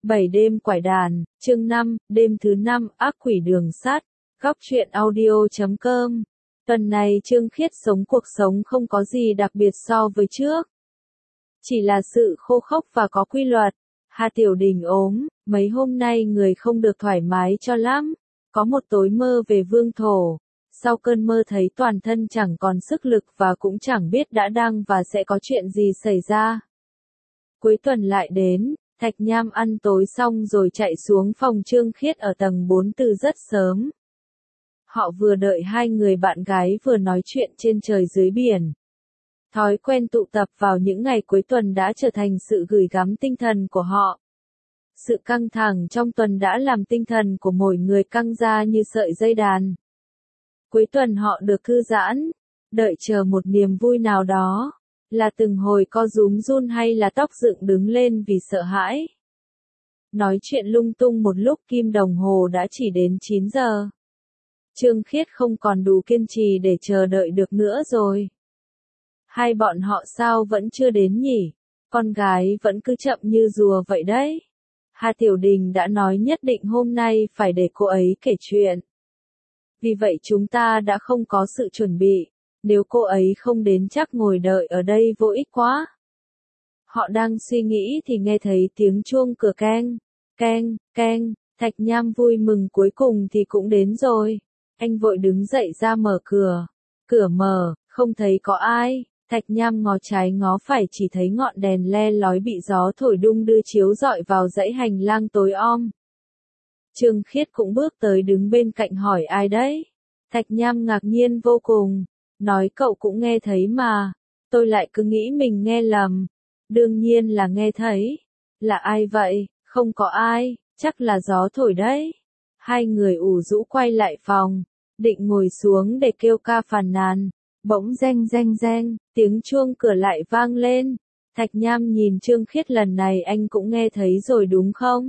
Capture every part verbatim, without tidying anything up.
bảy đêm quải đàn, chương năm, đêm thứ năm, ác quỷ đường sắt, góc truyện audio chấm com. Tuần này Trương Khiết sống cuộc sống không có gì đặc biệt so với trước. Chỉ là sự khô khốc và có quy luật. Hà Tiểu Đình ốm, mấy hôm nay người không được thoải mái cho lắm. Có một tối mơ về vương thổ. Sau cơn mơ thấy toàn thân chẳng còn sức lực và cũng chẳng biết đã đang và sẽ có chuyện gì xảy ra. Cuối tuần lại đến, Thạch Nham ăn tối xong rồi chạy xuống phòng Trương Khiết ở tầng bốn từ rất sớm. Họ vừa đợi hai người bạn gái vừa nói chuyện trên trời dưới biển. Thói quen tụ tập vào những ngày cuối tuần đã trở thành sự gửi gắm tinh thần của họ. Sự căng thẳng trong tuần đã làm tinh thần của mỗi người căng ra như sợi dây đàn. Cuối tuần họ được thư giãn, đợi chờ một niềm vui nào đó, là từng hồi co rúm run hay là tóc dựng đứng lên vì sợ hãi. Nói chuyện lung tung một lúc kim đồng hồ đã chỉ đến chín giờ. Trương Khiết không còn đủ kiên trì để chờ đợi được nữa rồi. Hai bọn họ sao vẫn chưa đến nhỉ? Con gái vẫn cứ chậm như rùa vậy đấy. Hà Tiểu Đình đã nói nhất định hôm nay phải để cô ấy kể chuyện. Vì vậy chúng ta đã không có sự chuẩn bị. Nếu cô ấy không đến chắc ngồi đợi ở đây vô ích quá. Họ đang suy nghĩ thì nghe thấy tiếng chuông cửa keng, keng, keng. Thạch Nham vui mừng cuối cùng thì cũng đến rồi. Anh vội đứng dậy ra mở cửa. Cửa mở, không thấy có ai. Thạch Nham ngó trái ngó phải chỉ thấy ngọn đèn le lói bị gió thổi đung đưa chiếu rọi vào dãy hành lang tối om. Trương Khiết cũng bước tới đứng bên cạnh hỏi ai đấy. Thạch Nham ngạc nhiên vô cùng. Nói cậu cũng nghe thấy mà. Tôi lại cứ nghĩ mình nghe lầm. Đương nhiên là nghe thấy. Là ai vậy? Không có ai. Chắc là gió thổi đấy. Hai người ủ rũ quay lại phòng. Định ngồi xuống để kêu ca phàn nàn. Bỗng reng reng reng. Tiếng chuông cửa lại vang lên. Thạch Nham nhìn Trương Khiết lần này anh cũng nghe thấy rồi đúng không?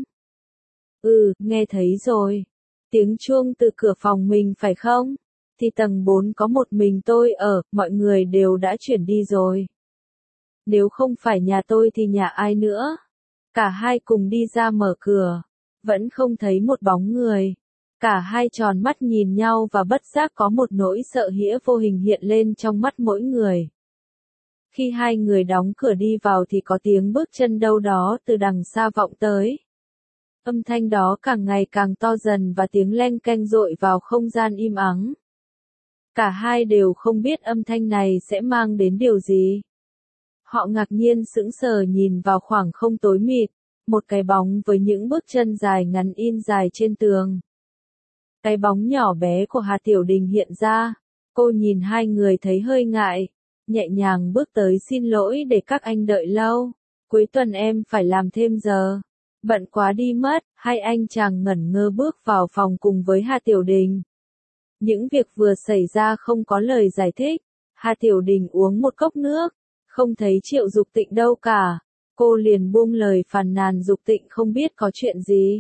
Ừ, nghe thấy rồi. Tiếng chuông từ cửa phòng mình phải không? Thì tầng bốn có một mình tôi ở, mọi người đều đã chuyển đi rồi. Nếu không phải nhà tôi thì nhà ai nữa? Cả hai cùng đi ra mở cửa. Vẫn không thấy một bóng người. Cả hai tròn mắt nhìn nhau và bất giác có một nỗi sợ hãi vô hình hiện lên trong mắt mỗi người. Khi hai người đóng cửa đi vào thì có tiếng bước chân đâu đó từ đằng xa vọng tới. Âm thanh đó càng ngày càng to dần và tiếng leng keng dội vào không gian im ắng. Cả hai đều không biết âm thanh này sẽ mang đến điều gì. Họ ngạc nhiên sững sờ nhìn vào khoảng không tối mịt, một cái bóng với những bước chân dài ngắn in dài trên tường. Cái bóng nhỏ bé của Hà Tiểu Đình hiện ra, cô nhìn hai người thấy hơi ngại, nhẹ nhàng bước tới xin lỗi để các anh đợi lâu. Cuối tuần em phải làm thêm giờ. Bận quá đi mất, hai anh chàng ngẩn ngơ bước vào phòng cùng với Hà Tiểu Đình. Những việc vừa xảy ra không có lời giải thích. Hà Tiểu Đình uống một cốc nước, không thấy Triệu Dục Tịnh đâu cả. Cô liền buông lời phàn nàn Dục Tịnh không biết có chuyện gì.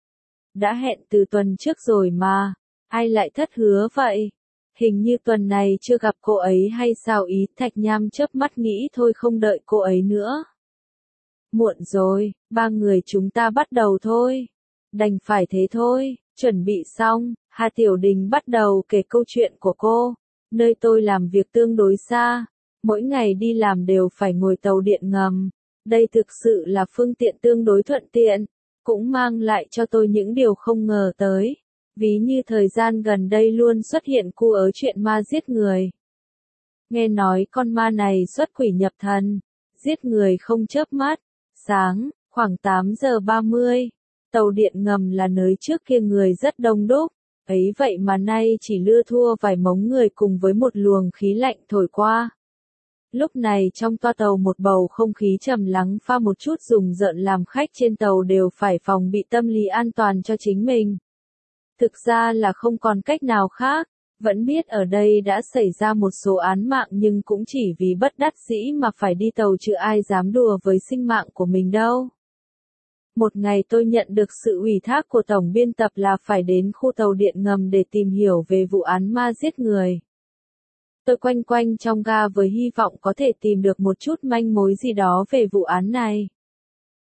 Đã hẹn từ tuần trước rồi mà, ai lại thất hứa vậy? Hình như tuần này chưa gặp cô ấy hay sao ý? Thạch Nham chớp mắt nghĩ thôi không đợi cô ấy nữa. Muộn rồi, ba người chúng ta bắt đầu thôi. Đành phải thế thôi, chuẩn bị xong, Hà Tiểu Đình bắt đầu kể câu chuyện của cô. Nơi tôi làm việc tương đối xa, mỗi ngày đi làm đều phải ngồi tàu điện ngầm. Đây thực sự là phương tiện tương đối thuận tiện, cũng mang lại cho tôi những điều không ngờ tới. Ví như thời gian gần đây luôn xuất hiện cu ớ chuyện ma giết người. Nghe nói con ma này xuất quỷ nhập thần, giết người không chớp mắt. Sáng, khoảng tám giờ ba mươi, tàu điện ngầm là nơi trước kia người rất đông đúc, ấy vậy mà nay chỉ lưa thua vài mống người cùng với một luồng khí lạnh thổi qua. Lúc này trong toa tàu một bầu không khí trầm lắng pha một chút rùng rợn làm khách trên tàu đều phải phòng bị tâm lý an toàn cho chính mình. Thực ra là không còn cách nào khác, vẫn biết ở đây đã xảy ra một số án mạng nhưng cũng chỉ vì bất đắc dĩ mà phải đi tàu chứ ai dám đùa với sinh mạng của mình đâu. Một ngày tôi nhận được sự ủy thác của tổng biên tập là phải đến khu tàu điện ngầm để tìm hiểu về vụ án ma giết người. Tôi quanh quanh trong ga với hy vọng có thể tìm được một chút manh mối gì đó về vụ án này.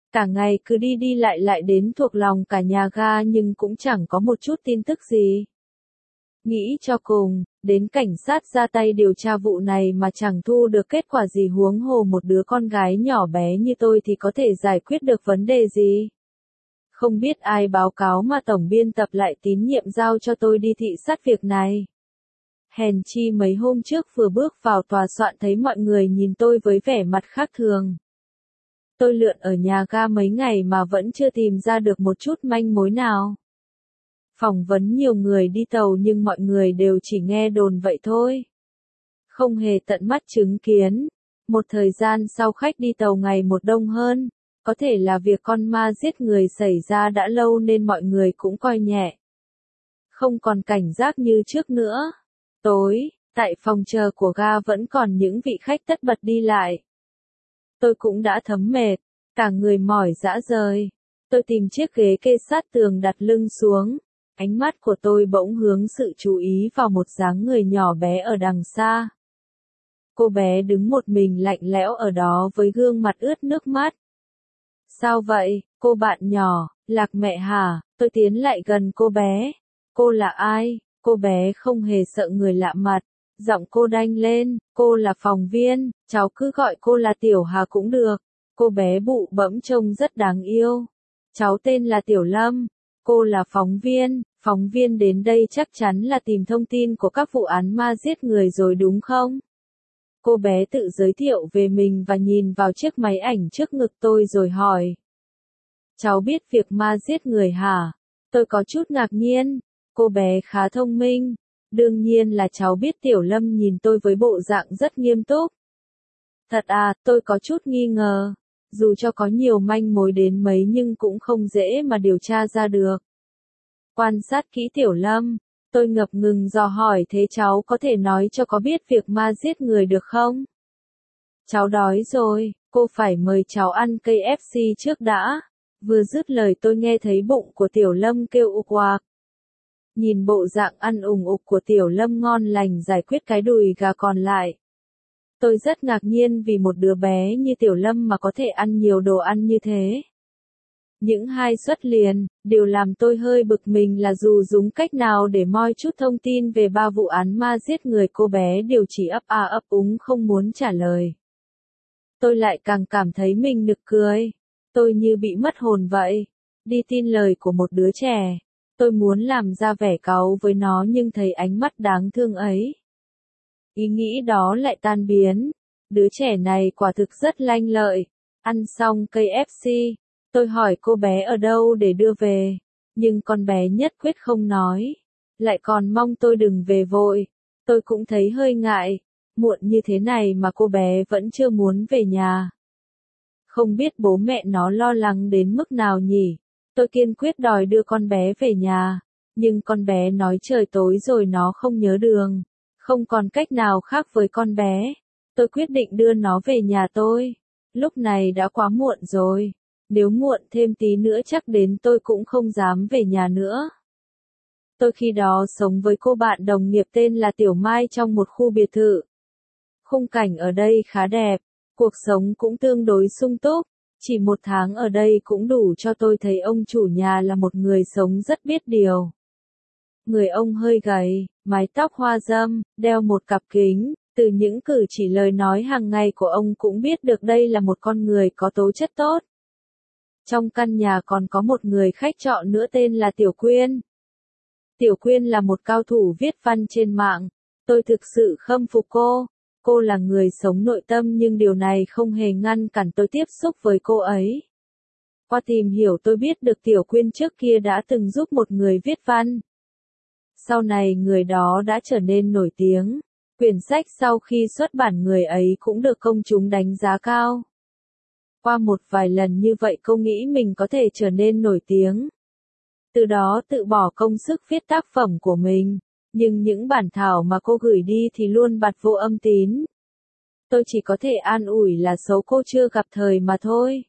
Cả ngày cứ đi đi lại lại đến thuộc lòng cả nhà ga nhưng cũng chẳng có một chút tin tức gì. Nghĩ cho cùng, đến cảnh sát ra tay điều tra vụ này mà chẳng thu được kết quả gì, huống hồ một đứa con gái nhỏ bé như tôi thì có thể giải quyết được vấn đề gì. Không biết ai báo cáo mà tổng biên tập lại tín nhiệm giao cho tôi đi thị sát việc này. Hèn chi mấy hôm trước vừa bước vào tòa soạn thấy mọi người nhìn tôi với vẻ mặt khác thường. Tôi lượn ở nhà ga mấy ngày mà vẫn chưa tìm ra được một chút manh mối nào. Phỏng vấn nhiều người đi tàu nhưng mọi người đều chỉ nghe đồn vậy thôi. Không hề tận mắt chứng kiến. Một thời gian sau khách đi tàu ngày một đông hơn. Có thể là việc con ma giết người xảy ra đã lâu nên mọi người cũng coi nhẹ. Không còn cảnh giác như trước nữa. Tối, tại phòng chờ của ga vẫn còn những vị khách tất bật đi lại. Tôi cũng đã thấm mệt, cả người mỏi rã rời. Tôi tìm chiếc ghế kê sát tường đặt lưng xuống. Ánh mắt của tôi bỗng hướng sự chú ý vào một dáng người nhỏ bé ở đằng xa. Cô bé đứng một mình lạnh lẽo ở đó với gương mặt ướt nước mắt. Sao vậy, cô bạn nhỏ, Lạc mẹ hả? Tôi tiến lại gần cô bé. Cô là ai? Cô bé không hề sợ người lạ mặt. Giọng cô đanh lên, cô là phóng viên, cháu cứ gọi cô là Tiểu Hà cũng được. Cô bé bụ bẫm trông rất đáng yêu. Cháu tên là Tiểu Lâm. Cô là phóng viên, phóng viên đến đây chắc chắn là tìm thông tin của các vụ án ma giết người rồi đúng không? Cô bé tự giới thiệu về mình và nhìn vào chiếc máy ảnh trước ngực tôi rồi hỏi. Cháu biết việc ma giết người hả? Tôi có chút ngạc nhiên. Cô bé khá thông minh. Đương nhiên là cháu biết. Tiểu Lâm nhìn tôi với bộ dạng rất nghiêm túc. Thật à, tôi có chút nghi ngờ. Dù cho có nhiều manh mối đến mấy nhưng cũng không dễ mà điều tra ra được. Quan sát kỹ Tiểu Lâm, tôi ngập ngừng dò hỏi thế cháu có thể nói cho có biết việc ma giết người được không? Cháu đói rồi, cô phải mời cháu ăn cây ép xê trước đã. Vừa dứt lời tôi nghe thấy bụng của Tiểu Lâm kêu ục oạc. Nhìn bộ dạng ăn ủng ục của Tiểu Lâm ngon lành giải quyết cái đùi gà còn lại. Tôi rất ngạc nhiên vì một đứa bé như Tiểu Lâm mà có thể ăn nhiều đồ ăn như thế. Những hai suất liền, điều làm tôi hơi bực mình là dù dùng cách nào để moi chút thông tin về ba vụ án ma giết người cô bé đều chỉ ấp a ấp úng không muốn trả lời. Tôi lại càng cảm thấy mình nực cười. Tôi như bị mất hồn vậy. Đi tin lời của một đứa trẻ. Tôi muốn làm ra vẻ cáu với nó nhưng thấy ánh mắt đáng thương ấy. Ý nghĩ đó lại tan biến. Đứa trẻ này quả thực rất lanh lợi. Ăn xong cây ép xê. Tôi hỏi cô bé ở đâu để đưa về. Nhưng con bé nhất quyết không nói. Lại còn mong tôi đừng về vội. Tôi cũng thấy hơi ngại. Muộn như thế này mà cô bé vẫn chưa muốn về nhà. Không biết bố mẹ nó lo lắng đến mức nào nhỉ. Tôi kiên quyết đòi đưa con bé về nhà. Nhưng con bé nói trời tối rồi nó không nhớ đường. Không còn cách nào khác với con bé. Tôi quyết định đưa nó về nhà tôi. Lúc này đã quá muộn rồi. Nếu muộn thêm tí nữa chắc đến tôi cũng không dám về nhà nữa. Tôi khi đó sống với cô bạn đồng nghiệp tên là Tiểu Mai trong một khu biệt thự. Khung cảnh ở đây khá đẹp. Cuộc sống cũng tương đối sung túc. Chỉ một tháng ở đây cũng đủ cho tôi thấy ông chủ nhà là một người sống rất biết điều. Người ông hơi gầy, mái tóc hoa râm, đeo một cặp kính. Từ những cử chỉ lời nói hàng ngày của ông cũng biết được đây là một con người có tố chất tốt. Trong căn nhà còn có một người khách trọ nữa tên là Tiểu Quyên. Tiểu Quyên là một cao thủ viết văn trên mạng. Tôi thực sự khâm phục cô. Cô là người sống nội tâm nhưng điều này không hề ngăn cản tôi tiếp xúc với cô ấy. Qua tìm hiểu tôi biết được Tiểu Quyên trước kia đã từng giúp một người viết văn. Sau này người đó đã trở nên nổi tiếng. Quyển sách sau khi xuất bản người ấy cũng được công chúng đánh giá cao. Qua một vài lần như vậy cô nghĩ mình có thể trở nên nổi tiếng. Từ đó tự bỏ công sức viết tác phẩm của mình. Nhưng những bản thảo mà cô gửi đi thì luôn bặt vô âm tín. Tôi chỉ có thể an ủi là số cô chưa gặp thời mà thôi.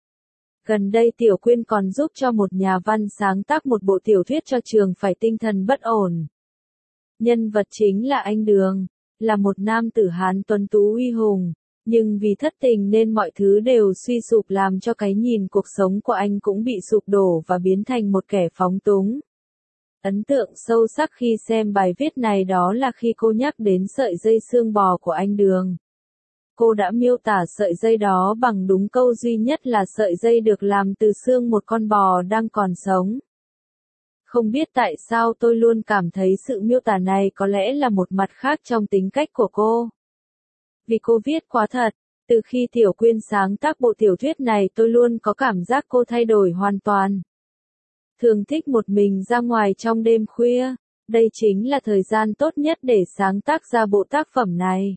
Gần đây Tiểu Quyên còn giúp cho một nhà văn sáng tác một bộ tiểu thuyết cho trường phải tinh thần bất ổn. Nhân vật chính là anh Đường, là một nam tử Hán tuấn tú uy hùng. Nhưng vì thất tình nên mọi thứ đều suy sụp làm cho cái nhìn cuộc sống của anh cũng bị sụp đổ và biến thành một kẻ phóng túng. Ấn tượng sâu sắc khi xem bài viết này đó là khi cô nhắc đến sợi dây xương bò của anh Đường. Cô đã miêu tả sợi dây đó bằng đúng câu duy nhất là sợi dây được làm từ xương một con bò đang còn sống. Không biết tại sao tôi luôn cảm thấy sự miêu tả này có lẽ là một mặt khác trong tính cách của cô. Vì cô viết quá thật, từ khi Tiểu Quyên sáng tác bộ tiểu thuyết này tôi luôn có cảm giác cô thay đổi hoàn toàn. Thường thích một mình ra ngoài trong đêm khuya, đây chính là thời gian tốt nhất để sáng tác ra bộ tác phẩm này.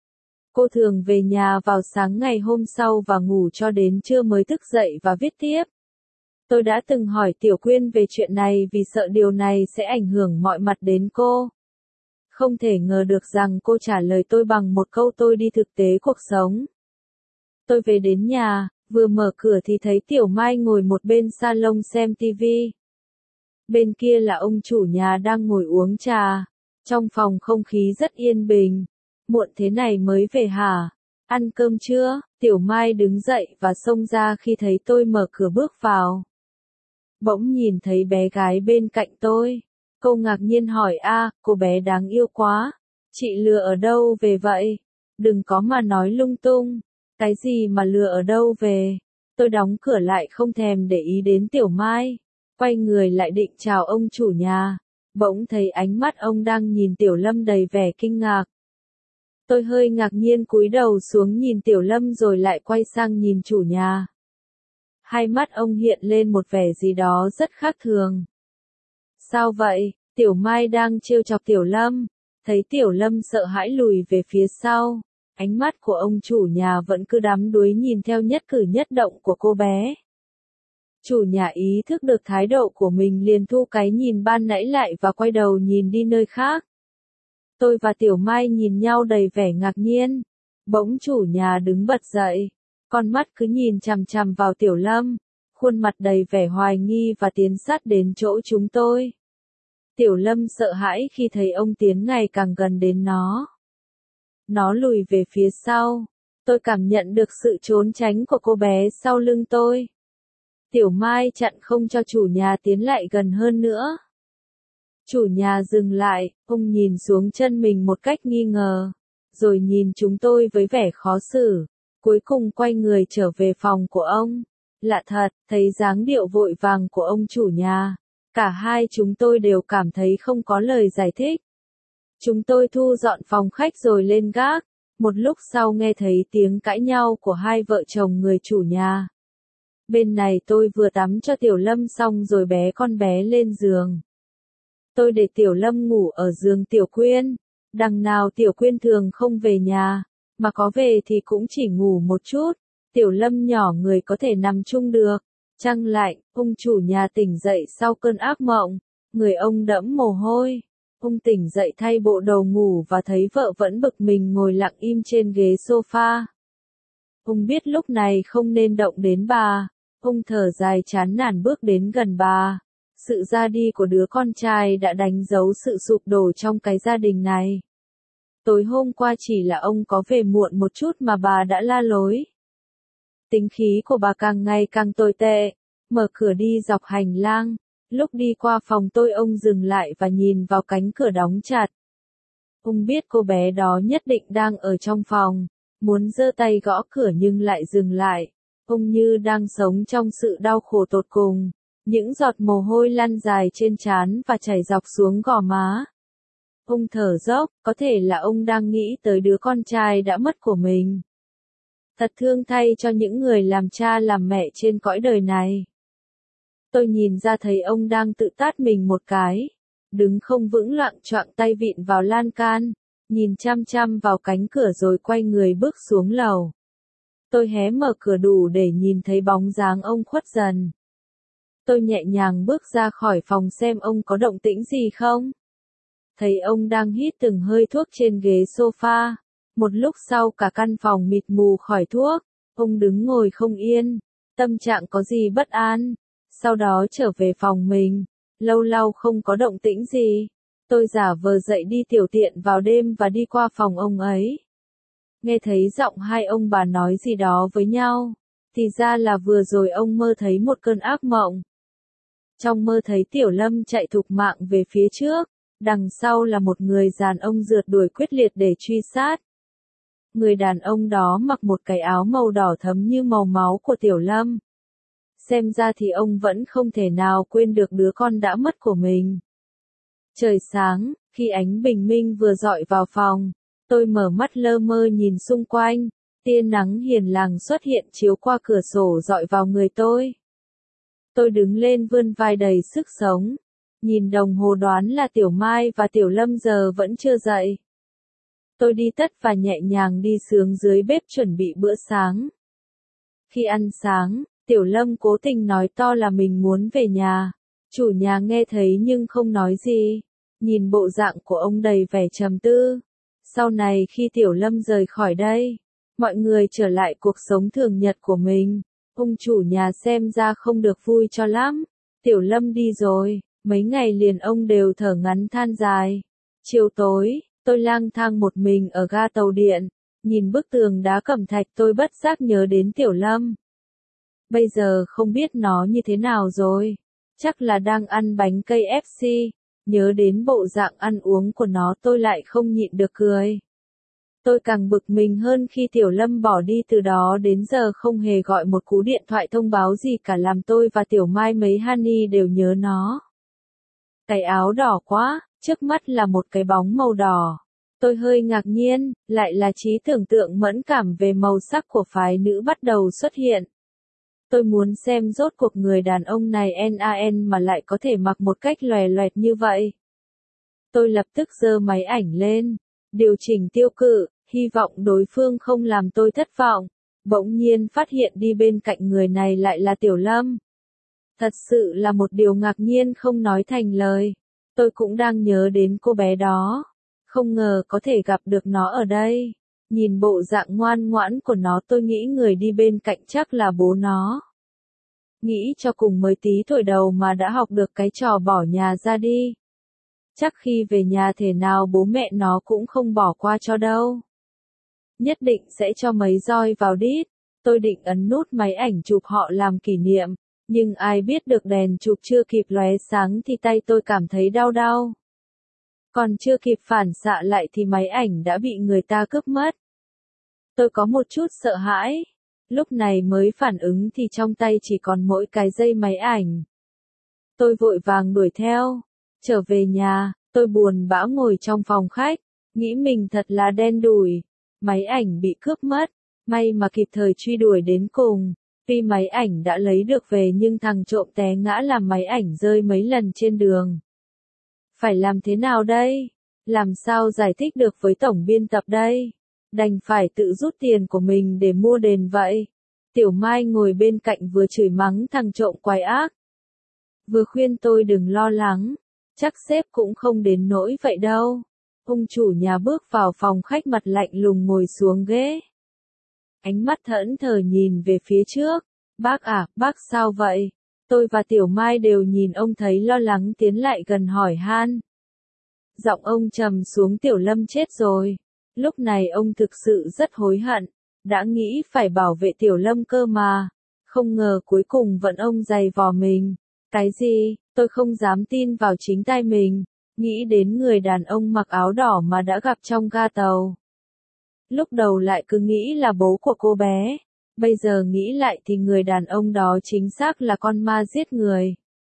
Cô thường về nhà vào sáng ngày hôm sau và ngủ cho đến trưa mới thức dậy và viết tiếp. Tôi đã từng hỏi Tiểu Quyên về chuyện này vì sợ điều này sẽ ảnh hưởng mọi mặt đến cô. Không thể ngờ được rằng cô trả lời tôi bằng một câu tôi đi thực tế cuộc sống. Tôi về đến nhà, vừa mở cửa thì thấy Tiểu Mai ngồi một bên salon xem tivi. Bên kia là ông chủ nhà đang ngồi uống trà. Trong phòng không khí rất yên bình. Muộn thế này mới về hả? Ăn cơm chưa? Tiểu Mai đứng dậy và xông ra khi thấy tôi mở cửa bước vào. Bỗng nhìn thấy bé gái bên cạnh tôi. Cô ngạc nhiên hỏi a, cô bé đáng yêu quá. Chị lừa ở đâu về vậy? Đừng có mà nói lung tung. Cái gì mà lừa ở đâu về? Tôi đóng cửa lại không thèm để ý đến Tiểu Mai. Quay người lại định chào ông chủ nhà. Bỗng thấy ánh mắt ông đang nhìn Tiểu Lâm đầy vẻ kinh ngạc. Tôi hơi ngạc nhiên cúi đầu xuống nhìn Tiểu Lâm rồi lại quay sang nhìn chủ nhà. Hai mắt ông hiện lên một vẻ gì đó rất khác thường. Sao vậy? Tiểu Mai đang trêu chọc Tiểu Lâm. Thấy Tiểu Lâm sợ hãi lùi về phía sau. Ánh mắt của ông chủ nhà vẫn cứ đắm đuối nhìn theo nhất cử nhất động của cô bé. Chủ nhà ý thức được thái độ của mình liền thu cái nhìn ban nãy lại và quay đầu nhìn đi nơi khác. Tôi và Tiểu Mai nhìn nhau đầy vẻ ngạc nhiên. Bỗng chủ nhà đứng bật dậy. Con mắt cứ nhìn chằm chằm vào Tiểu Lâm. Khuôn mặt đầy vẻ hoài nghi và tiến sát đến chỗ chúng tôi. Tiểu Lâm sợ hãi khi thấy ông tiến ngày càng gần đến nó. Nó lùi về phía sau. Tôi cảm nhận được sự trốn tránh của cô bé sau lưng tôi. Tiểu Mai chặn không cho chủ nhà tiến lại gần hơn nữa. Chủ nhà dừng lại, ông nhìn xuống chân mình một cách nghi ngờ, rồi nhìn chúng tôi với vẻ khó xử, cuối cùng quay người trở về phòng của ông. Lạ thật, thấy dáng điệu vội vàng của ông chủ nhà, cả hai chúng tôi đều cảm thấy không có lời giải thích. Chúng tôi thu dọn phòng khách rồi lên gác, một lúc sau nghe thấy tiếng cãi nhau của hai vợ chồng người chủ nhà. Bên này tôi vừa tắm cho Tiểu Lâm xong rồi bé con bé lên giường. Tôi để Tiểu Lâm ngủ ở giường Tiểu Quyên. Đằng nào Tiểu Quyên thường không về nhà, mà có về thì cũng chỉ ngủ một chút. Tiểu Lâm nhỏ người có thể nằm chung được. Trăng lạnh, ông chủ nhà tỉnh dậy sau cơn ác mộng. Người ông đẫm mồ hôi. Ông tỉnh dậy thay bộ đồ ngủ và thấy vợ vẫn bực mình ngồi lặng im trên ghế sofa. Ông biết lúc này không nên động đến bà. Ông thở dài chán nản bước đến gần bà. Sự ra đi của đứa con trai đã đánh dấu sự sụp đổ trong cái gia đình này. Tối hôm qua chỉ là ông có về muộn một chút mà bà đã la lối. Tính khí của bà càng ngày càng tồi tệ. Mở cửa đi dọc hành lang. Lúc đi qua phòng tôi ông dừng lại và nhìn vào cánh cửa đóng chặt. Ông biết cô bé đó nhất định đang ở trong phòng. Muốn giơ tay gõ cửa nhưng lại dừng lại. Ông như đang sống trong sự đau khổ tột cùng. Những giọt mồ hôi lăn dài trên trán và chảy dọc xuống gò má. Ông thở dốc, có thể là ông đang nghĩ tới đứa con trai đã mất của mình. Thật thương thay cho những người làm cha làm mẹ trên cõi đời này. Tôi nhìn ra thấy ông đang tự tát mình một cái. Đứng không vững loạng choạng tay vịn vào lan can. Nhìn chăm chăm vào cánh cửa rồi quay người bước xuống lầu. Tôi hé mở cửa đủ để nhìn thấy bóng dáng ông khuất dần. Tôi nhẹ nhàng bước ra khỏi phòng xem ông có động tĩnh gì không. Thấy ông đang hít từng hơi thuốc trên ghế sofa. Một lúc sau cả căn phòng mịt mù khỏi thuốc. Ông đứng ngồi không yên. Tâm trạng có gì bất an. Sau đó trở về phòng mình. Lâu lâu không có động tĩnh gì. Tôi giả vờ dậy đi tiểu tiện vào đêm và đi qua phòng ông ấy. nghe thấy giọng hai ông bà nói gì đó với nhau. Thì ra là vừa rồi ông mơ thấy một cơn ác mộng. Trong mơ thấy Tiểu Lâm chạy thục mạng về phía trước, đằng sau là một người đàn ông rượt đuổi quyết liệt để truy sát. Người đàn ông đó mặc một cái áo màu đỏ thẫm như màu máu của Tiểu Lâm. Xem ra thì ông vẫn không thể nào quên được đứa con đã mất của mình. Trời sáng, khi ánh bình minh vừa rọi vào phòng, tôi mở mắt lơ mơ nhìn xung quanh, tia nắng hiền lành xuất hiện chiếu qua cửa sổ rọi vào người tôi. Tôi đứng lên vươn vai đầy sức sống, nhìn đồng hồ đoán là Tiểu Mai và Tiểu Lâm giờ vẫn chưa dậy. Tôi đi tất và nhẹ nhàng đi xuống dưới bếp chuẩn bị bữa sáng. Khi ăn sáng, Tiểu Lâm cố tình nói to là mình muốn về nhà. Chủ nhà nghe thấy nhưng không nói gì, nhìn bộ dạng của ông đầy vẻ trầm tư. Sau này khi Tiểu Lâm rời khỏi đây, mọi người trở lại cuộc sống thường nhật của mình. Ông chủ nhà xem ra không được vui cho lắm. Tiểu Lâm đi rồi, mấy ngày liền ông đều thở ngắn than dài. Chiều tối, tôi lang thang một mình ở ga tàu điện, nhìn bức tường đá cẩm thạch tôi bất giác nhớ đến Tiểu Lâm. Bây giờ không biết nó như thế nào rồi, chắc là đang ăn bánh cây ép xê, nhớ đến bộ dạng ăn uống của nó tôi lại không nhịn được cười. Tôi càng bực mình hơn khi Tiểu Lâm bỏ đi từ đó đến giờ không hề gọi một cú điện thoại thông báo gì cả làm tôi và Tiểu Mai mấy Honey đều nhớ nó. Cái áo đỏ quá, trước mắt là một cái bóng màu đỏ. Tôi hơi ngạc nhiên, lại là trí tưởng tượng mẫn cảm về màu sắc của phái nữ bắt đầu xuất hiện. Tôi muốn xem rốt cuộc người đàn ông này nan mà lại có thể mặc một cách lòe loẹt như vậy. Tôi lập tức giơ máy ảnh lên, điều chỉnh tiêu cự, hy vọng đối phương không làm tôi thất vọng. Bỗng nhiên phát hiện đi bên cạnh người này lại là Tiểu Lâm. Thật sự là một điều ngạc nhiên không nói thành lời. Tôi cũng đang nhớ đến cô bé đó. Không ngờ có thể gặp được nó ở đây. Nhìn bộ dạng ngoan ngoãn của nó tôi nghĩ người đi bên cạnh chắc là bố nó. Nghĩ cho cùng mới tí tuổi đầu mà đã học được cái trò bỏ nhà ra đi. Chắc khi về nhà thể nào bố mẹ nó cũng không bỏ qua cho đâu. Nhất định sẽ cho mấy roi vào đít. Tôi định ấn nút máy ảnh chụp họ làm kỷ niệm. Nhưng ai biết được đèn chụp chưa kịp lóe sáng thì tay tôi cảm thấy đau đau. Còn chưa kịp phản xạ lại thì máy ảnh đã bị người ta cướp mất. Tôi có một chút sợ hãi. Lúc này mới phản ứng thì trong tay chỉ còn mỗi cái dây máy ảnh. Tôi vội vàng đuổi theo. Trở về nhà, tôi buồn bã ngồi trong phòng khách. Nghĩ mình thật là đen đủi. Máy ảnh bị cướp mất. May mà kịp thời truy đuổi đến cùng. Tuy máy ảnh đã lấy được về nhưng thằng trộm té ngã làm máy ảnh rơi mấy lần trên đường. Phải làm thế nào đây? Làm sao giải thích được với tổng biên tập đây? Đành phải tự rút tiền của mình để mua đền vậy. Tiểu Mai ngồi bên cạnh vừa chửi mắng thằng trộm quái ác. Vừa khuyên tôi đừng lo lắng. Chắc sếp cũng không đến nỗi vậy đâu. Ông chủ nhà bước vào phòng khách mặt lạnh lùng ngồi xuống ghế. Ánh mắt thẫn thờ nhìn về phía trước. Bác à, bác sao vậy? Tôi và Tiểu Mai đều nhìn ông thấy lo lắng tiến lại gần hỏi han. Giọng ông trầm xuống Tiểu Lâm chết rồi. Lúc này ông thực sự rất hối hận. Đã nghĩ phải bảo vệ Tiểu Lâm cơ mà. Không ngờ cuối cùng vẫn ông giày vò mình. Cái gì? Tôi không dám tin vào chính tai mình. Nghĩ đến người đàn ông mặc áo đỏ mà đã gặp trong ga tàu. Lúc đầu lại cứ nghĩ là bố của cô bé. Bây giờ nghĩ lại thì người đàn ông đó chính xác là con ma giết người.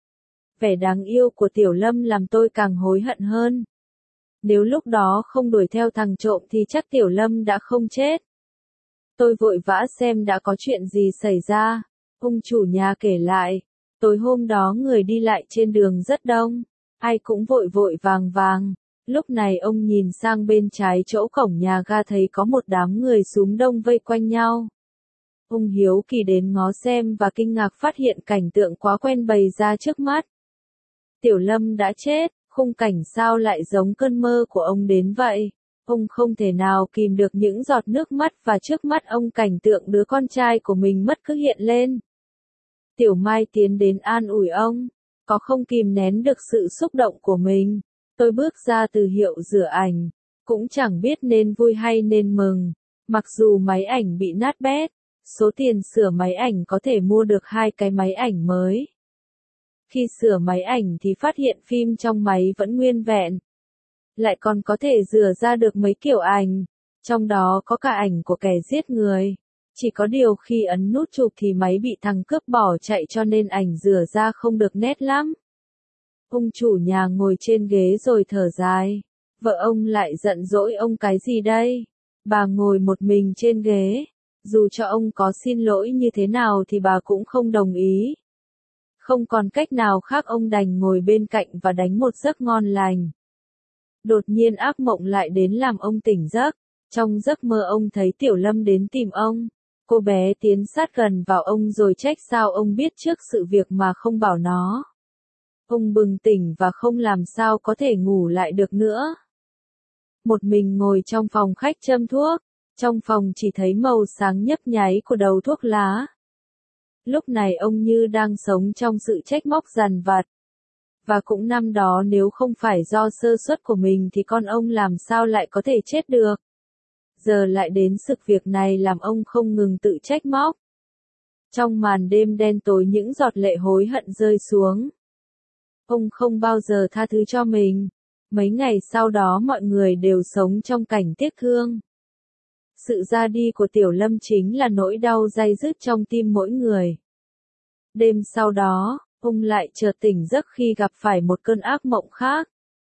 Vẻ đáng yêu của Tiểu Lâm làm tôi càng hối hận hơn. Nếu lúc đó không đuổi theo thằng trộm thì chắc Tiểu Lâm đã không chết. Tôi vội vã xem đã có chuyện gì xảy ra. Ông chủ nhà kể lại, tối hôm đó người đi lại trên đường rất đông, ai cũng vội vội vàng vàng. Lúc này ông nhìn sang bên trái chỗ cổng nhà ga thấy có một đám người súm đông vây quanh nhau. Ông hiếu kỳ đến ngó xem và kinh ngạc phát hiện cảnh tượng quá quen bày ra trước mắt. Tiểu Lâm đã chết, khung cảnh sao lại giống cơn mơ của ông đến vậy. Ông không thể nào kìm được những giọt nước mắt và trước mắt ông cảnh tượng đứa con trai của mình mất cứ hiện lên. Tiểu Mai tiến đến an ủi ông, có không kìm nén được sự xúc động của mình. Tôi bước ra từ hiệu rửa ảnh, cũng chẳng biết nên vui hay nên mừng. Mặc dù máy ảnh bị nát bét, số tiền sửa máy ảnh có thể mua được hai cái máy ảnh mới. Khi sửa máy ảnh thì phát hiện phim trong máy vẫn nguyên vẹn. Lại còn có thể rửa ra được mấy kiểu ảnh, trong đó có cả ảnh của kẻ giết người. Chỉ có điều khi ấn nút chụp thì máy bị thằng cướp bỏ chạy cho nên ảnh rửa ra không được nét lắm. Ông chủ nhà ngồi trên ghế rồi thở dài. Vợ ông lại giận dỗi ông cái gì đây? Bà ngồi một mình trên ghế. Dù cho ông có xin lỗi như thế nào thì bà cũng không đồng ý. Không còn cách nào khác ông đành ngồi bên cạnh và đánh một giấc ngon lành. Đột nhiên ác mộng lại đến làm ông tỉnh giấc. Trong giấc mơ ông thấy Tiểu Lâm đến tìm ông. Cô bé tiến sát gần vào ông rồi trách sao ông biết trước sự việc mà không bảo nó. Ông bừng tỉnh và không làm sao có thể ngủ lại được nữa. Một mình ngồi trong phòng khách châm thuốc. Trong phòng chỉ thấy màu sáng nhấp nháy của đầu thuốc lá. Lúc này ông như đang sống trong sự trách móc dằn vặt. Và cũng năm đó nếu không phải do sơ suất của mình thì con ông làm sao lại có thể chết được. Giờ lại đến sự việc này làm ông không ngừng tự trách móc. Trong màn đêm đen tối những giọt lệ hối hận rơi xuống. Ông không bao giờ tha thứ cho mình. Mấy ngày sau đó mọi người đều sống trong cảnh tiếc thương. Sự ra đi của Tiểu Lâm chính là nỗi đau day dứt trong tim mỗi người. Đêm sau đó, ông lại chợt tỉnh giấc khi gặp phải một cơn ác mộng khác.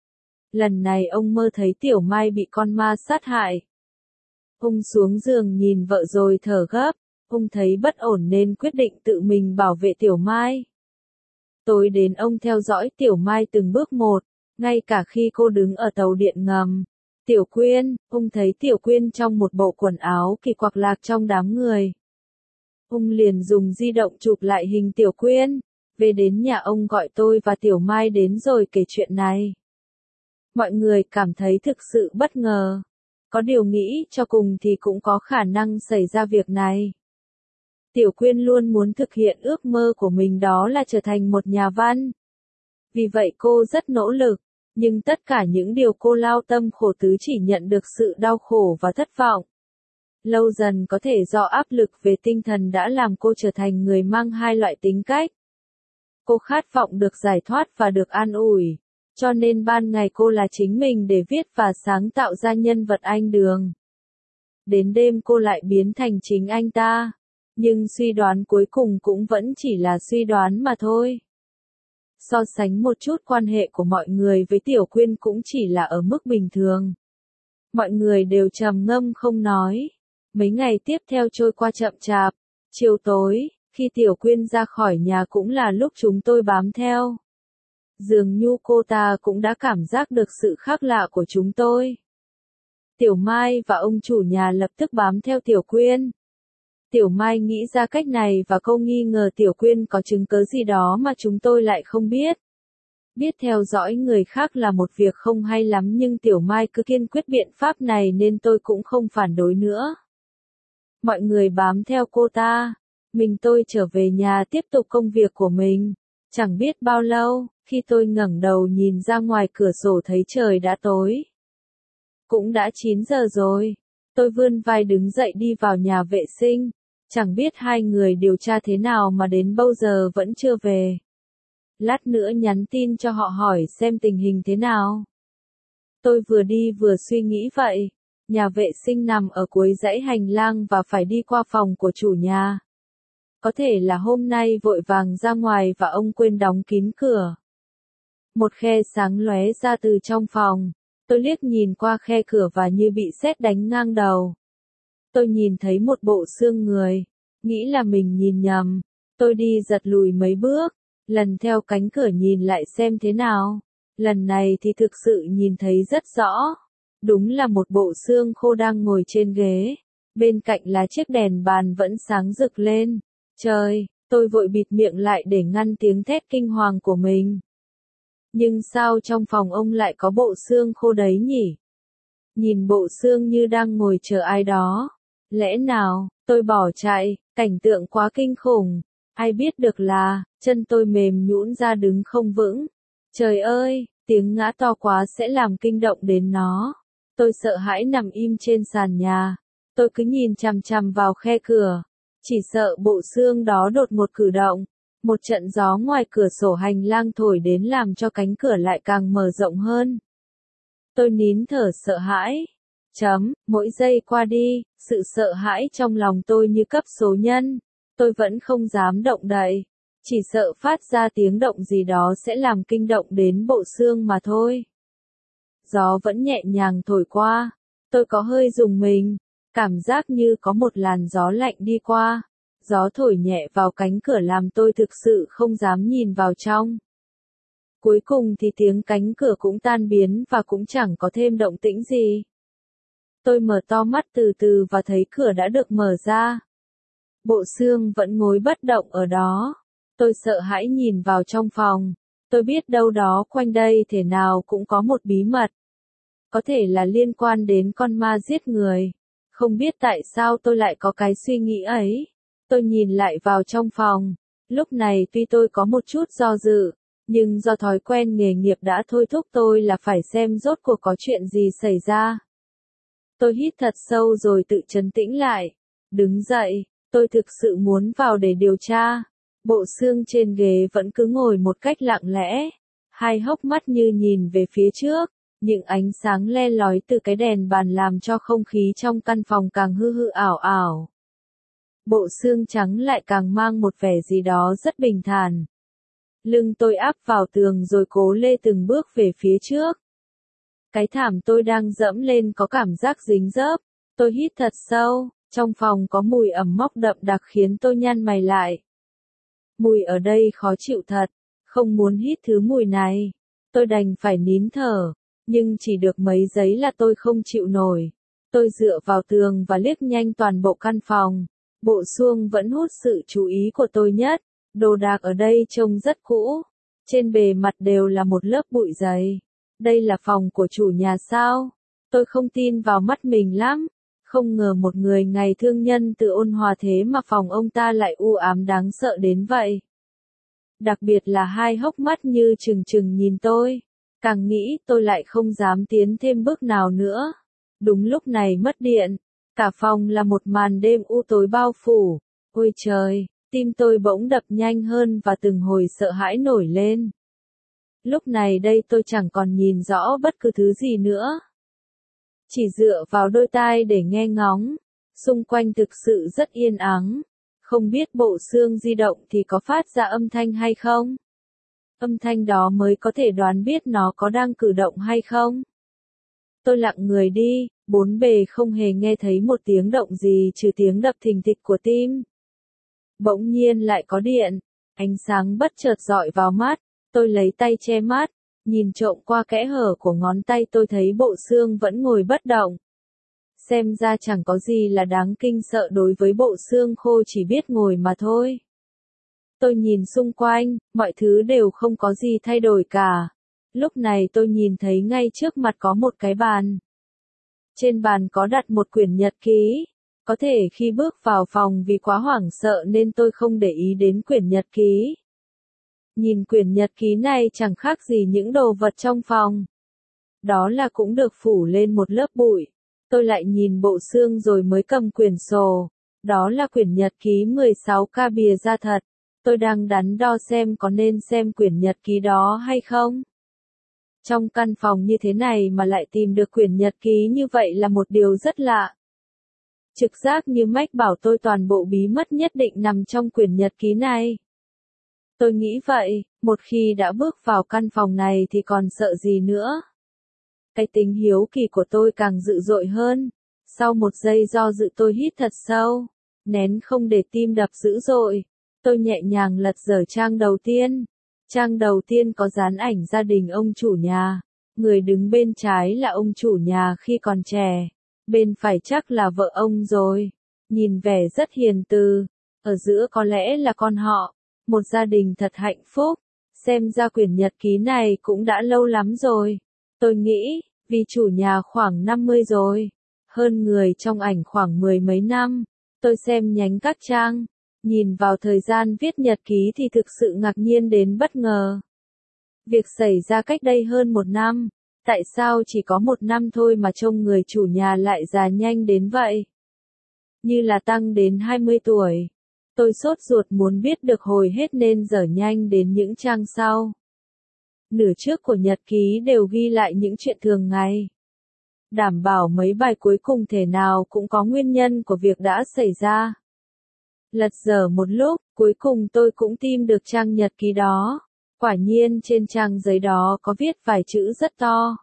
Lần này ông mơ thấy Tiểu Mai bị con ma sát hại. Ông xuống giường nhìn vợ rồi thở gấp, ông thấy bất ổn nên quyết định tự mình bảo vệ Tiểu Mai. Tối đến ông theo dõi Tiểu Mai từng bước một, ngay cả khi cô đứng ở tàu điện ngầm. Tiểu Quyên, ông thấy Tiểu Quyên trong một bộ quần áo kỳ quặc lạc trong đám người. Ông liền dùng di động chụp lại hình Tiểu Quyên, về đến nhà ông gọi tôi và Tiểu Mai đến rồi kể chuyện này. Mọi người cảm thấy thực sự bất ngờ. Có điều nghĩ cho cùng thì cũng có khả năng xảy ra việc này. Tiểu Quyên luôn muốn thực hiện ước mơ của mình đó là trở thành một nhà văn. Vì vậy cô rất nỗ lực, nhưng tất cả những điều cô lao tâm khổ tứ chỉ nhận được sự đau khổ và thất vọng. Lâu dần có thể do áp lực về tinh thần đã làm cô trở thành người mang hai loại tính cách. Cô khát vọng được giải thoát và được an ủi. Cho nên ban ngày cô là chính mình để viết và sáng tạo ra nhân vật anh Đường. Đến đêm cô lại biến thành chính anh ta. Nhưng suy đoán cuối cùng cũng vẫn chỉ là suy đoán mà thôi. So sánh một chút quan hệ của mọi người với Tiểu Quyên cũng chỉ là ở mức bình thường. Mọi người đều trầm ngâm không nói. Mấy ngày tiếp theo trôi qua chậm chạp. Chiều tối, khi Tiểu Quyên ra khỏi nhà cũng là lúc chúng tôi bám theo. Dường như cô ta cũng đã cảm giác được sự khác lạ của chúng tôi. Tiểu Mai và ông chủ nhà lập tức bám theo Tiểu Quyên. Tiểu Mai nghĩ ra cách này và cô nghi ngờ Tiểu Quyên có chứng cớ gì đó mà chúng tôi lại không biết. Biết theo dõi người khác là một việc không hay lắm nhưng Tiểu Mai cứ kiên quyết biện pháp này nên tôi cũng không phản đối nữa. Mọi người bám theo cô ta. Mình tôi trở về nhà tiếp tục công việc của mình. Chẳng biết bao lâu, khi tôi ngẩng đầu nhìn ra ngoài cửa sổ thấy trời đã tối. Cũng đã chín giờ rồi. Tôi vươn vai đứng dậy đi vào nhà vệ sinh. Chẳng biết hai người điều tra thế nào mà đến bao giờ vẫn chưa về. Lát nữa nhắn tin cho họ hỏi xem tình hình thế nào. Tôi vừa đi vừa suy nghĩ vậy. Nhà vệ sinh nằm ở cuối dãy hành lang và phải đi qua phòng của chủ nhà. Có thể là hôm nay vội vàng ra ngoài và ông quên đóng kín cửa. Một khe sáng lóe ra từ trong phòng. Tôi liếc nhìn qua khe cửa và như bị sét đánh ngang đầu. Tôi nhìn thấy một bộ xương người. Nghĩ là mình nhìn nhầm. Tôi đi giật lùi mấy bước. Lần theo cánh cửa nhìn lại xem thế nào. Lần này thì thực sự nhìn thấy rất rõ. Đúng là một bộ xương khô đang ngồi trên ghế. Bên cạnh là chiếc đèn bàn vẫn sáng rực lên. Trời, tôi vội bịt miệng lại để ngăn tiếng thét kinh hoàng của mình. Nhưng sao trong phòng ông lại có bộ xương khô đấy nhỉ? Nhìn bộ xương như đang ngồi chờ ai đó. Lẽ nào, tôi bỏ chạy, cảnh tượng quá kinh khủng. Ai biết được là, chân tôi mềm nhũn ra đứng không vững. Trời ơi, tiếng ngã to quá sẽ làm kinh động đến nó. Tôi sợ hãi nằm im trên sàn nhà. Tôi cứ nhìn chằm chằm vào khe cửa, chỉ sợ bộ xương đó đột một cử động. Một trận gió ngoài cửa sổ hành lang thổi đến làm cho cánh cửa lại càng mở rộng hơn. Tôi nín thở sợ hãi. Chấm, mỗi giây qua đi, sự sợ hãi trong lòng tôi như cấp số nhân. Tôi vẫn không dám động đậy. Chỉ sợ phát ra tiếng động gì đó sẽ làm kinh động đến bộ xương mà thôi. Gió vẫn nhẹ nhàng thổi qua. Tôi có hơi rùng mình. Cảm giác như có một làn gió lạnh đi qua. Gió thổi nhẹ vào cánh cửa làm tôi thực sự không dám nhìn vào trong. Cuối cùng thì tiếng cánh cửa cũng tan biến và cũng chẳng có thêm động tĩnh gì. Tôi mở to mắt từ từ và thấy cửa đã được mở ra. Bộ xương vẫn ngồi bất động ở đó. Tôi sợ hãi nhìn vào trong phòng. Tôi biết đâu đó quanh đây thể nào cũng có một bí mật. Có thể là liên quan đến con ma giết người. Không biết tại sao tôi lại có cái suy nghĩ ấy. Tôi nhìn lại vào trong phòng. Lúc này tuy tôi có một chút do dự, nhưng do thói quen nghề nghiệp đã thôi thúc tôi là phải xem rốt cuộc có chuyện gì xảy ra. Tôi hít thật sâu rồi tự trấn tĩnh lại. Đứng dậy, tôi thực sự muốn vào để điều tra. Bộ xương trên ghế vẫn cứ ngồi một cách lặng lẽ. Hai hốc mắt như nhìn về phía trước. Những ánh sáng le lói từ cái đèn bàn làm cho không khí trong căn phòng càng hư hư ảo ảo. Bộ xương trắng lại càng mang một vẻ gì đó rất bình thản. Lưng tôi áp vào tường rồi cố lê từng bước về phía trước. Cái thảm tôi đang dẫm lên có cảm giác dính dớp. Tôi hít thật sâu, trong phòng có mùi ẩm mốc đậm đặc khiến tôi nhăn mày lại. Mùi ở đây khó chịu thật, không muốn hít thứ mùi này. Tôi đành phải nín thở, nhưng chỉ được mấy giây là tôi không chịu nổi. Tôi dựa vào tường và liếc nhanh toàn bộ căn phòng. Bộ xương vẫn hút sự chú ý của tôi nhất. Đồ đạc ở đây trông rất cũ. Trên bề mặt đều là một lớp bụi dày. Đây là phòng của chủ nhà sao? Tôi không tin vào mắt mình lắm. Không ngờ một người ngày thương nhân từ ôn hòa thế mà phòng ông ta lại u ám đáng sợ đến vậy. Đặc biệt là hai hốc mắt như trừng trừng nhìn tôi. Càng nghĩ tôi lại không dám tiến thêm bước nào nữa. Đúng lúc này mất điện. Cả phòng là một màn đêm u tối bao phủ. Ôi trời, tim tôi bỗng đập nhanh hơn và từng hồi sợ hãi nổi lên. Lúc này đây tôi chẳng còn nhìn rõ bất cứ thứ gì nữa. Chỉ dựa vào đôi tai để nghe ngóng. Xung quanh thực sự rất yên ắng. Không biết bộ xương di động thì có phát ra âm thanh hay không? Âm thanh đó mới có thể đoán biết nó có đang cử động hay không. Tôi lặng người đi, bốn bề không hề nghe thấy một tiếng động gì trừ tiếng đập thình thịch của tim. Bỗng nhiên lại có điện, ánh sáng bất chợt dọi vào mắt, tôi lấy tay che mắt, nhìn trộm qua kẽ hở của ngón tay tôi thấy bộ xương vẫn ngồi bất động. Xem ra chẳng có gì là đáng kinh sợ đối với bộ xương khô chỉ biết ngồi mà thôi. Tôi nhìn xung quanh, mọi thứ đều không có gì thay đổi cả. Lúc này tôi nhìn thấy ngay trước mặt có một cái bàn. Trên bàn có đặt một quyển nhật ký. Có thể khi bước vào phòng vì quá hoảng sợ nên tôi không để ý đến quyển nhật ký. Nhìn quyển nhật ký này chẳng khác gì những đồ vật trong phòng. Đó là cũng được phủ lên một lớp bụi. Tôi lại nhìn bộ xương rồi mới cầm quyển sổ. Đó là quyển nhật ký mười sáu ca bìa ra thật. Tôi đang đắn đo xem có nên xem quyển nhật ký đó hay không. Trong căn phòng như thế này mà lại tìm được quyển nhật ký như vậy là một điều rất lạ. Trực giác như mách bảo tôi toàn bộ bí mật nhất định nằm trong quyển nhật ký này. Tôi nghĩ vậy, một khi đã bước vào căn phòng này thì còn sợ gì nữa. Cái tính hiếu kỳ của tôi càng dữ dội hơn. Sau một giây do dự tôi hít thật sâu, nén không để tim đập dữ dội. Tôi nhẹ nhàng lật dở trang đầu tiên. Trang đầu tiên có dán ảnh gia đình ông chủ nhà. Người đứng bên trái là ông chủ nhà khi còn trẻ. Bên phải chắc là vợ ông rồi. Nhìn vẻ rất hiền từ. Ở giữa có lẽ là con họ. Một gia đình thật hạnh phúc. Xem ra quyển nhật ký này cũng đã lâu lắm rồi. Tôi nghĩ, vì chủ nhà khoảng năm mươi rồi. Hơn người trong ảnh khoảng mười mấy năm. Tôi xem nhánh các trang. Nhìn vào thời gian viết nhật ký thì thực sự ngạc nhiên đến bất ngờ. Việc xảy ra cách đây hơn một năm. Tại sao chỉ có một năm thôi mà trông người chủ nhà lại già nhanh đến vậy? như là tăng đến hai mươi tuổi. Tôi sốt ruột muốn biết được hồi hết nên dở nhanh đến những trang sau. Nửa trước của nhật ký đều ghi lại những chuyện thường ngày. Đảm bảo mấy bài cuối cùng thể nào cũng có nguyên nhân của việc đã xảy ra. Lật dở một lúc, cuối cùng tôi cũng tìm được trang nhật ký đó. Quả nhiên trên trang giấy đó có viết vài chữ rất to.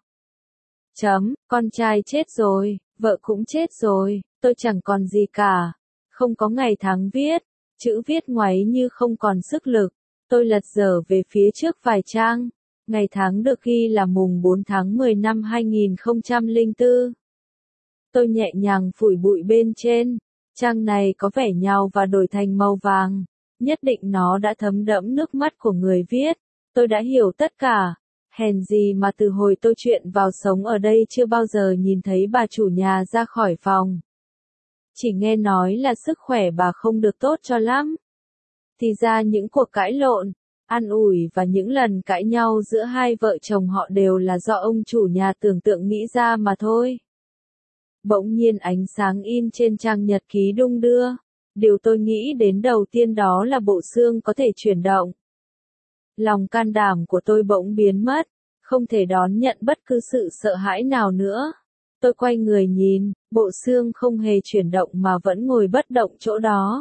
Chấm, con trai chết rồi, vợ cũng chết rồi, tôi chẳng còn gì cả. Không có ngày tháng viết, chữ viết ngoáy như không còn sức lực. Tôi lật dở về phía trước vài trang. Ngày tháng được ghi là mùng bốn tháng mười năm hai nghìn không trăm lẻ bốn. Tôi nhẹ nhàng phủi bụi bên trên. Trang này có vẻ nhàu và đổi thành màu vàng. Nhất định nó đã thấm đẫm nước mắt của người viết. Tôi đã hiểu tất cả. Hèn gì mà từ hồi tôi chuyện vào sống ở đây chưa bao giờ nhìn thấy bà chủ nhà ra khỏi phòng. Chỉ nghe nói là sức khỏe bà không được tốt cho lắm. Thì ra những cuộc cãi lộn, an ủi và những lần cãi nhau giữa hai vợ chồng họ đều là do ông chủ nhà tưởng tượng nghĩ ra mà thôi. Bỗng nhiên ánh sáng in trên trang nhật ký đung đưa. Điều tôi nghĩ đến đầu tiên đó là bộ xương có thể chuyển động. Lòng can đảm của tôi bỗng biến mất, không thể đón nhận bất cứ sự sợ hãi nào nữa. Tôi quay người nhìn, bộ xương không hề chuyển động mà vẫn ngồi bất động chỗ đó.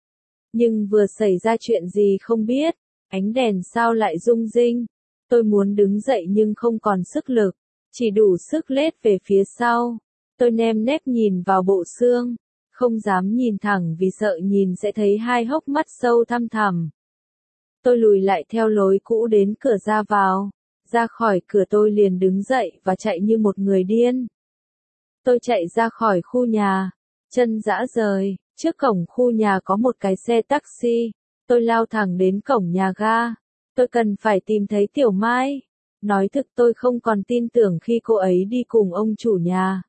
Nhưng vừa xảy ra chuyện gì không biết, ánh đèn sao lại rung rinh. Tôi muốn đứng dậy nhưng không còn sức lực, chỉ đủ sức lết về phía sau. Tôi nem nép nhìn vào bộ xương, không dám nhìn thẳng vì sợ nhìn sẽ thấy hai hốc mắt sâu thăm thẳm. Tôi lùi lại theo lối cũ đến cửa ra vào. Ra khỏi cửa tôi liền đứng dậy và chạy như một người điên. Tôi chạy ra khỏi khu nhà, chân rã rời, trước cổng khu nhà có một cái xe taxi. Tôi lao thẳng đến cổng nhà ga. Tôi cần phải tìm thấy Tiểu Mai. Nói thực tôi không còn tin tưởng khi cô ấy đi cùng ông chủ nhà.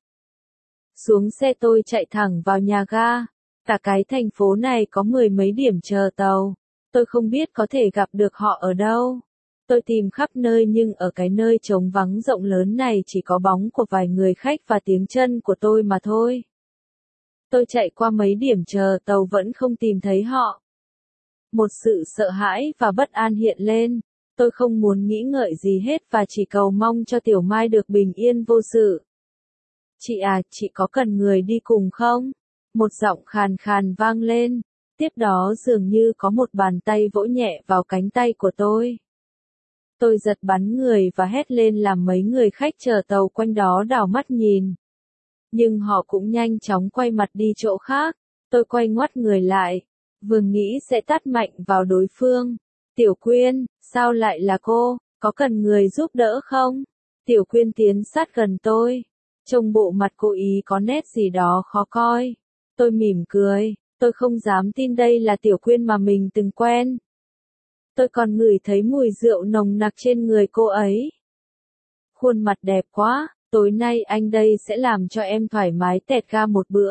Xuống xe tôi chạy thẳng vào nhà ga. Cả cái thành phố này có mười mấy điểm chờ tàu. Tôi không biết có thể gặp được họ ở đâu. Tôi tìm khắp nơi nhưng ở cái nơi trống vắng rộng lớn này chỉ có bóng của vài người khách và tiếng chân của tôi mà thôi. Tôi chạy qua mấy điểm chờ tàu vẫn không tìm thấy họ. Một sự sợ hãi và bất an hiện lên. Tôi không muốn nghĩ ngợi gì hết và chỉ cầu mong cho Tiểu Mai được bình yên vô sự. Chị à, chị có cần người đi cùng không? Một giọng khàn khàn vang lên. Tiếp đó dường như có một bàn tay vỗ nhẹ vào cánh tay của tôi. Tôi giật bắn người và hét lên làm mấy người khách chờ tàu quanh đó đảo mắt nhìn. Nhưng họ cũng nhanh chóng quay mặt đi chỗ khác. Tôi quay ngoắt người lại. Vừa nghĩ sẽ tát mạnh vào đối phương. Tiểu Quyên, sao lại là cô? Có cần người giúp đỡ không? Tiểu Quyên tiến sát gần tôi. Trông bộ mặt cô ý có nét gì đó khó coi. Tôi mỉm cười. Tôi không dám tin đây là Tiểu Quyên mà mình từng quen. Tôi còn ngửi thấy mùi rượu nồng nặc trên người cô ấy. Khuôn mặt đẹp quá, tối nay anh đây sẽ làm cho em thoải mái tẹt ga một bữa.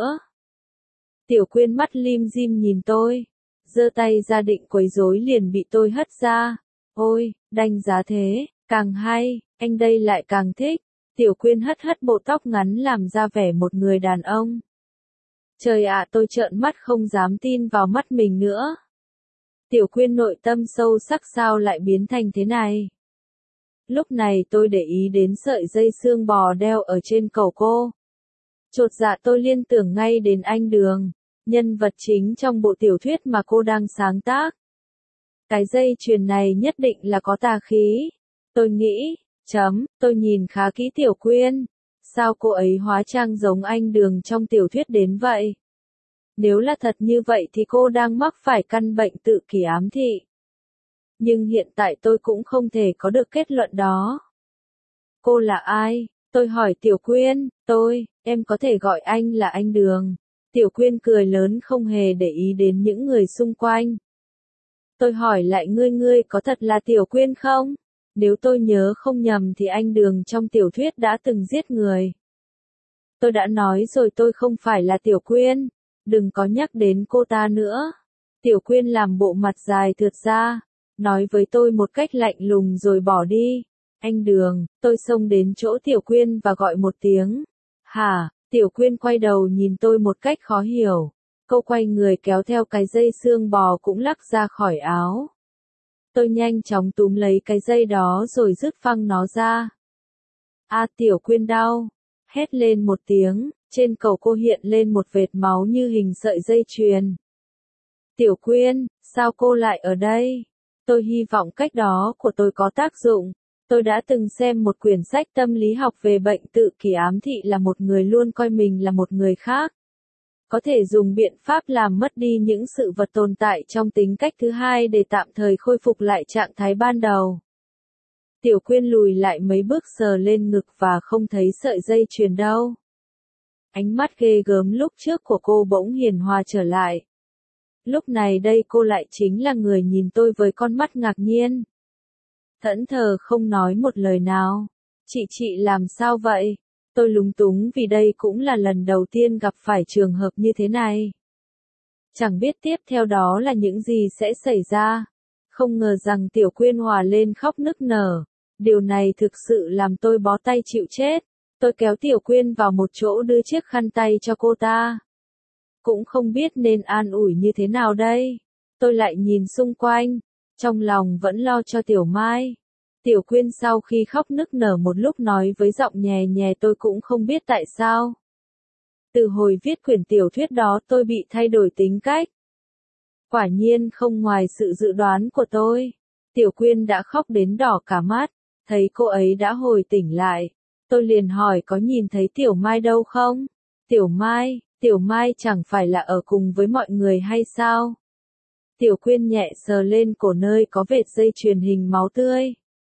Tiểu Quyên mắt lim dim nhìn tôi, giơ tay ra định quấy rối liền bị tôi hất ra. Ôi, đánh giá thế, càng hay, anh đây lại càng thích. Tiểu Quyên hất hất bộ tóc ngắn làm ra vẻ một người đàn ông. Trời ạ, tôi trợn mắt không dám tin vào mắt mình nữa. Tiểu Quyên nội tâm sâu sắc sao lại biến thành thế này? Lúc này tôi để ý đến sợi dây xương bò đeo ở trên cổ cô. Chột dạ tôi liên tưởng ngay đến anh Đường, nhân vật chính trong bộ tiểu thuyết mà cô đang sáng tác. Cái dây chuyền này nhất định là có tà khí. Tôi nghĩ, chấm, tôi nhìn khá kỹ Tiểu Quyên. Sao cô ấy hóa trang giống anh Đường trong tiểu thuyết đến vậy? Nếu là thật như vậy thì cô đang mắc phải căn bệnh tự kỷ ám thị. Nhưng hiện tại tôi cũng không thể có được kết luận đó. Cô là ai? Tôi hỏi Tiểu Quyên. Tôi, em có thể gọi anh là anh Đường. Tiểu Quyên cười lớn không hề để ý đến những người xung quanh. Tôi hỏi lại ngươi ngươi có thật là Tiểu Quyên không? Nếu tôi nhớ không nhầm thì anh Đường trong tiểu thuyết đã từng giết người. Tôi đã nói rồi tôi không phải là Tiểu Quyên. Đừng có nhắc đến cô ta nữa. Tiểu Quyên làm bộ mặt dài thượt ra, nói với tôi một cách lạnh lùng rồi bỏ đi. Anh Đường, tôi xông đến chỗ Tiểu Quyên và gọi một tiếng. Hả? Tiểu Quyên quay đầu nhìn tôi một cách khó hiểu. Cô quay người kéo theo cái dây xương bò cũng lắc ra khỏi áo. Tôi nhanh chóng túm lấy cái dây đó rồi dứt phăng nó ra. A Tiểu Quyên đau, hét lên một tiếng, trên cầu cô hiện lên một vệt máu như hình sợi dây chuyền. Tiểu Quyên, sao cô lại ở đây? Tôi hy vọng cách đó của tôi có tác dụng. Tôi đã từng xem một quyển sách tâm lý học về bệnh tự kỷ ám thị là một người luôn coi mình là một người khác. Có thể dùng biện pháp làm mất đi những sự vật tồn tại trong tính cách thứ hai để tạm thời khôi phục lại trạng thái ban đầu. Tiểu Quyên lùi lại mấy bước sờ lên ngực và không thấy sợi dây chuyền đâu. Ánh mắt ghê gớm lúc trước của cô bỗng hiền hòa trở lại. Lúc này đây cô lại chính là người nhìn tôi với con mắt ngạc nhiên. Thẫn thờ không nói một lời nào. Chị chị làm sao vậy? Tôi lúng túng vì đây cũng là lần đầu tiên gặp phải trường hợp như thế này. Chẳng biết tiếp theo đó là những gì sẽ xảy ra. Không ngờ rằng Tiểu Quyên hòa lên khóc nức nở. Điều này thực sự làm tôi bó tay chịu chết. Tôi kéo Tiểu Quyên vào một chỗ đưa chiếc khăn tay cho cô ta. Cũng không biết nên an ủi như thế nào đây. Tôi lại nhìn xung quanh, trong lòng vẫn lo cho Tiểu Mai. Tiểu Quyên sau khi khóc nức nở một lúc nói với giọng nhè nhè tôi cũng không biết tại sao. Từ hồi viết quyển tiểu thuyết đó tôi bị thay đổi tính cách. Quả nhiên không ngoài sự dự đoán của tôi. Tiểu Quyên đã khóc đến đỏ cả mắt, thấy cô ấy đã hồi tỉnh lại. Tôi liền hỏi có nhìn thấy Tiểu Mai đâu không? Tiểu Mai, Tiểu Mai chẳng phải là ở cùng với mọi người hay sao? Tiểu Quyên nhẹ sờ lên cổ nơi có vệt dây chuyền hình máu tươi.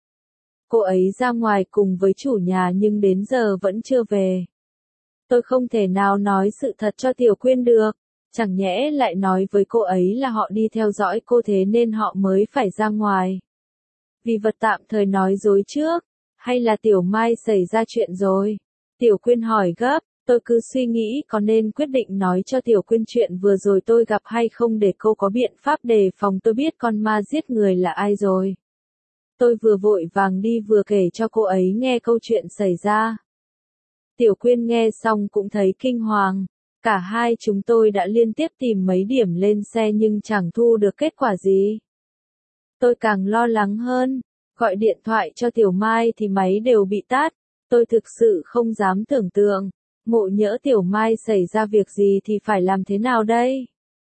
Cô ấy ra ngoài cùng với chủ nhà nhưng đến giờ vẫn chưa về. Tôi không thể nào nói sự thật cho Tiểu Quyên được. Chẳng nhẽ lại nói với cô ấy là họ đi theo dõi cô thế nên họ mới phải ra ngoài. Vì vật tạm thời nói dối trước, hay là Tiểu Mai xảy ra chuyện rồi? Tiểu Quyên hỏi gấp, tôi cứ suy nghĩ có nên quyết định nói cho Tiểu Quyên chuyện vừa rồi tôi gặp hay không để cô có biện pháp đề phòng. Tôi biết con ma giết người là ai rồi. Tôi vừa vội vàng đi vừa kể cho cô ấy nghe câu chuyện xảy ra. Tiểu Quyên nghe xong cũng thấy kinh hoàng. Cả hai chúng tôi đã liên tiếp tìm mấy điểm lên xe nhưng chẳng thu được kết quả gì. Tôi càng lo lắng hơn. Gọi điện thoại cho Tiểu Mai thì máy đều bị tắt. Tôi thực sự không dám tưởng tượng. Ngộ nhỡ Tiểu Mai xảy ra việc gì thì phải làm thế nào đây?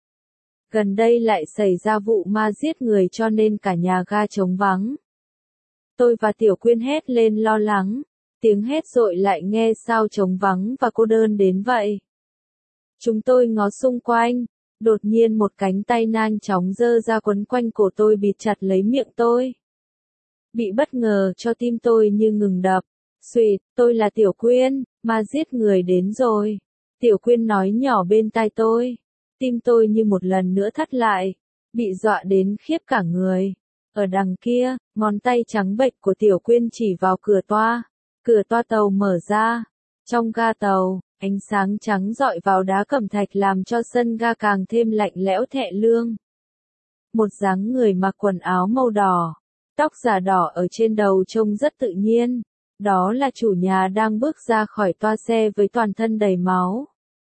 Gần đây lại xảy ra vụ ma giết người cho nên cả nhà ga trống vắng. Tôi và Tiểu Quyên hét lên lo lắng. Tiếng hét dội lại nghe sao trống vắng và cô đơn đến vậy. Chúng tôi ngó xung quanh. Đột nhiên một cánh tay nhanh chóng giơ ra quấn quanh cổ tôi bịt chặt lấy miệng tôi. Bị bất ngờ cho tim tôi như ngừng đập. Xuyệt, tôi là Tiểu Quyên, ma giết người đến rồi. Tiểu Quyên nói nhỏ bên tai tôi. Tim tôi như một lần nữa thắt lại. Bị dọa đến khiếp cả người. Ở đằng kia, ngón tay trắng bệch của Tiểu Quyên chỉ vào cửa toa. Cửa toa tàu mở ra. Trong ga tàu, ánh sáng trắng rọi vào đá cẩm thạch làm cho sân ga càng thêm lạnh lẽo thẹ lương. Một dáng người mặc quần áo màu đỏ, tóc giả đỏ ở trên đầu trông rất tự nhiên. Đó là chủ nhà đang bước ra khỏi toa xe với toàn thân đầy máu.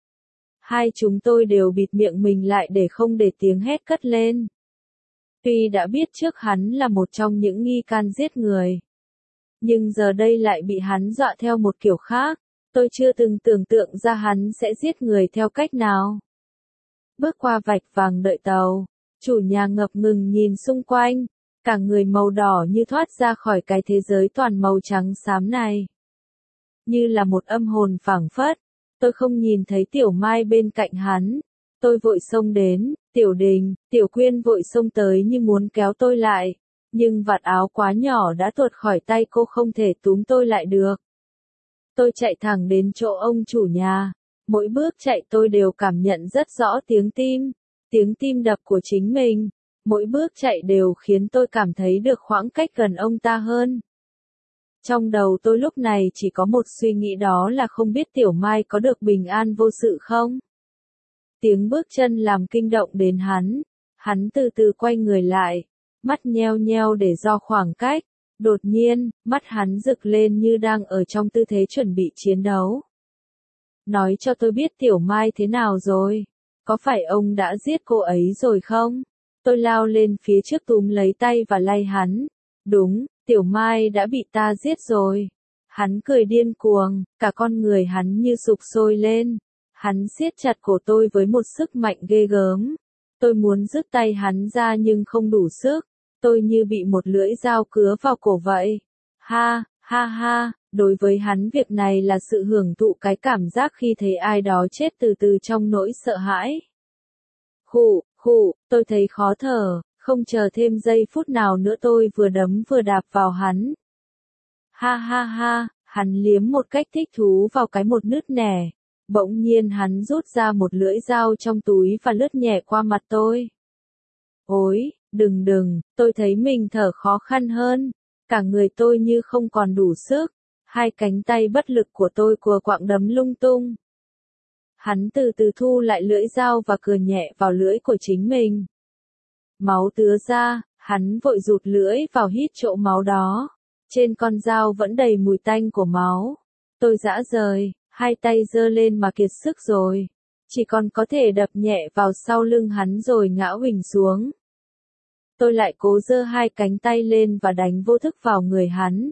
Hai chúng tôi đều bịt miệng mình lại để không để tiếng hét cất lên. Tuy đã biết trước hắn là một trong những nghi can giết người, nhưng giờ đây lại bị hắn dọa theo một kiểu khác. Tôi chưa từng tưởng tượng ra hắn sẽ giết người theo cách nào. Bước qua vạch vàng đợi tàu, chủ nhà ngập ngừng nhìn xung quanh, cả người màu đỏ như thoát ra khỏi cái thế giới toàn màu trắng xám này. Như là một âm hồn phảng phất, tôi không nhìn thấy Tiểu Mai bên cạnh hắn. Tôi vội xông đến, Tiểu Đình, Tiểu Quyên vội xông tới như muốn kéo tôi lại, nhưng vạt áo quá nhỏ đã tuột khỏi tay cô không thể túm tôi lại được. Tôi chạy thẳng đến chỗ ông chủ nhà, mỗi bước chạy tôi đều cảm nhận rất rõ tiếng tim, tiếng tim đập của chính mình, mỗi bước chạy đều khiến tôi cảm thấy được khoảng cách gần ông ta hơn. Trong đầu tôi lúc này chỉ có một suy nghĩ đó là không biết Tiểu Mai có được bình an vô sự không? Tiếng bước chân làm kinh động đến hắn, hắn từ từ quay người lại, mắt nheo nheo để do khoảng cách. Đột nhiên, mắt hắn rực lên như đang ở trong tư thế chuẩn bị chiến đấu. Nói cho tôi biết Tiểu Mai thế nào rồi. Có phải ông đã giết cô ấy rồi không? Tôi lao lên phía trước túm lấy tay và lay hắn. Đúng, Tiểu Mai đã bị ta giết rồi. Hắn cười điên cuồng, cả con người hắn như sục sôi lên. Hắn siết chặt cổ tôi với một sức mạnh ghê gớm. Tôi muốn rứt tay hắn ra nhưng không đủ sức. Tôi như bị một lưỡi dao cứa vào cổ vậy. Ha, ha ha, đối với hắn việc này là sự hưởng thụ cái cảm giác khi thấy ai đó chết từ từ trong nỗi sợ hãi. Khụ, khụ, tôi thấy khó thở, không chờ thêm giây phút nào nữa tôi vừa đấm vừa đạp vào hắn. Ha ha ha, hắn liếm một cách thích thú vào cái một nứt nẻ. Bỗng nhiên hắn rút ra một lưỡi dao trong túi và lướt nhẹ qua mặt tôi. Ôi, đừng đừng, tôi thấy mình thở khó khăn hơn. Cả người tôi như không còn đủ sức. Hai cánh tay bất lực của tôi cùa quạng đấm lung tung. Hắn từ từ thu lại lưỡi dao và cười nhẹ vào lưỡi của chính mình. Máu tứa ra, hắn vội rụt lưỡi vào hít chỗ máu đó. Trên con dao vẫn đầy mùi tanh của máu. Tôi rã rời, hai tay giơ lên mà kiệt sức rồi. Chỉ còn có thể đập nhẹ vào sau lưng hắn rồi ngã huỳnh xuống. Tôi lại cố giơ hai cánh tay lên và đánh vô thức vào người hắn.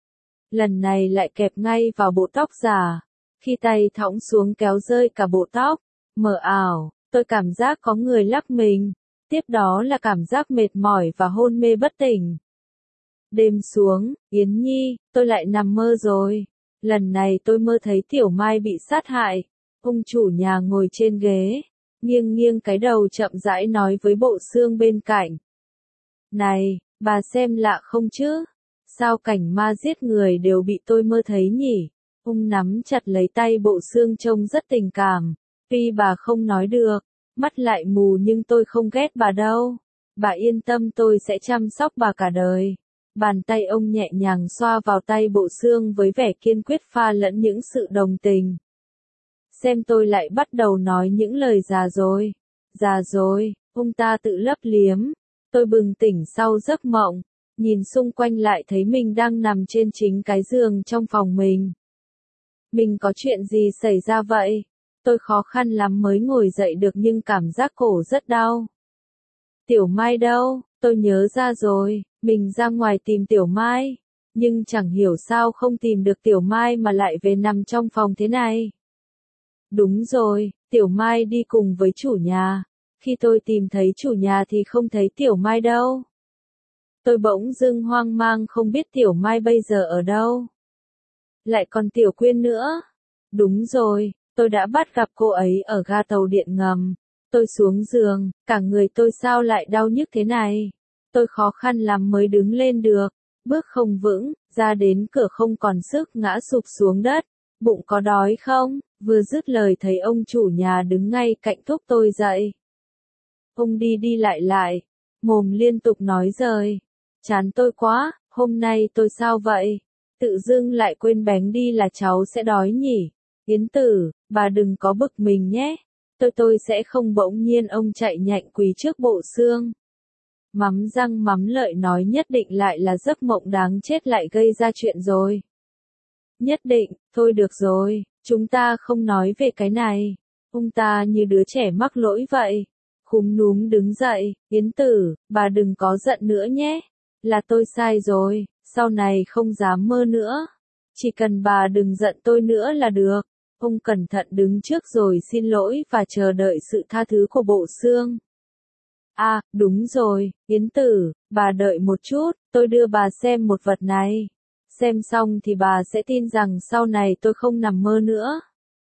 Lần này lại kẹp ngay vào bộ tóc giả. Khi tay thõng xuống kéo rơi cả bộ tóc, mờ ảo, tôi cảm giác có người lắc mình. Tiếp đó là cảm giác mệt mỏi và hôn mê bất tỉnh. Đêm xuống, Yến Nhi, tôi lại nằm mơ rồi. Lần này tôi mơ thấy Tiểu Mai bị sát hại. Ông chủ nhà ngồi trên ghế, nghiêng nghiêng cái đầu chậm rãi nói với bộ xương bên cạnh. Này, bà xem lạ không chứ? Sao cảnh ma giết người đều bị tôi mơ thấy nhỉ? Ông nắm chặt lấy tay bộ xương trông rất tình cảm. Tuy bà không nói được, mắt lại mù nhưng tôi không ghét bà đâu. Bà yên tâm tôi sẽ chăm sóc bà cả đời. Bàn tay ông nhẹ nhàng xoa vào tay bộ xương với vẻ kiên quyết pha lẫn những sự đồng tình. Xem tôi lại bắt đầu nói những lời già rồi. Già rồi, ông ta tự lấp liếm. Tôi bừng tỉnh sau giấc mộng, nhìn xung quanh lại thấy mình đang nằm trên chính cái giường trong phòng mình. Mình có chuyện gì xảy ra vậy? Tôi khó khăn lắm mới ngồi dậy được nhưng cảm giác cổ rất đau. Tiểu Mai đâu? Tôi nhớ ra rồi, mình ra ngoài tìm Tiểu Mai. Nhưng chẳng hiểu sao không tìm được Tiểu Mai mà lại về nằm trong phòng thế này. Đúng rồi, Tiểu Mai đi cùng với chủ nhà. Khi tôi tìm thấy chủ nhà thì không thấy Tiểu Mai đâu. Tôi bỗng dưng hoang mang không biết Tiểu Mai bây giờ ở đâu. Lại còn Tiểu Quyên nữa. Đúng rồi, tôi đã bắt gặp cô ấy ở ga tàu điện ngầm. Tôi xuống giường, cả người tôi sao lại đau nhức thế này. Tôi khó khăn lắm mới đứng lên được, bước không vững, ra đến cửa không còn sức ngã sụp xuống đất. Bụng có đói không? Vừa dứt lời thấy ông chủ nhà đứng ngay cạnh thúc tôi dậy. Ông đi đi lại lại, mồm liên tục nói rời. Chán tôi quá, hôm nay tôi sao vậy? Tự dưng lại quên bén đi là cháu sẽ đói nhỉ? Yến Tử, bà đừng có bực mình nhé. Tôi tôi sẽ không. Bỗng nhiên ông chạy nhạnh quỳ trước bộ xương. Mắm răng mắm lợi nói nhất định lại là giấc mộng đáng chết lại gây ra chuyện rồi. Nhất định, thôi được rồi, chúng ta không nói về cái này. Ông ta như đứa trẻ mắc lỗi vậy. Khúm núm đứng dậy, Yến Tử, bà đừng có giận nữa nhé. Là tôi sai rồi, sau này không dám mơ nữa. Chỉ cần bà đừng giận tôi nữa là được. Ông cẩn thận đứng trước rồi xin lỗi và chờ đợi sự tha thứ của bộ xương. À, đúng rồi, Yến Tử, bà đợi một chút, tôi đưa bà xem một vật này. Xem xong thì bà sẽ tin rằng sau này tôi không nằm mơ nữa.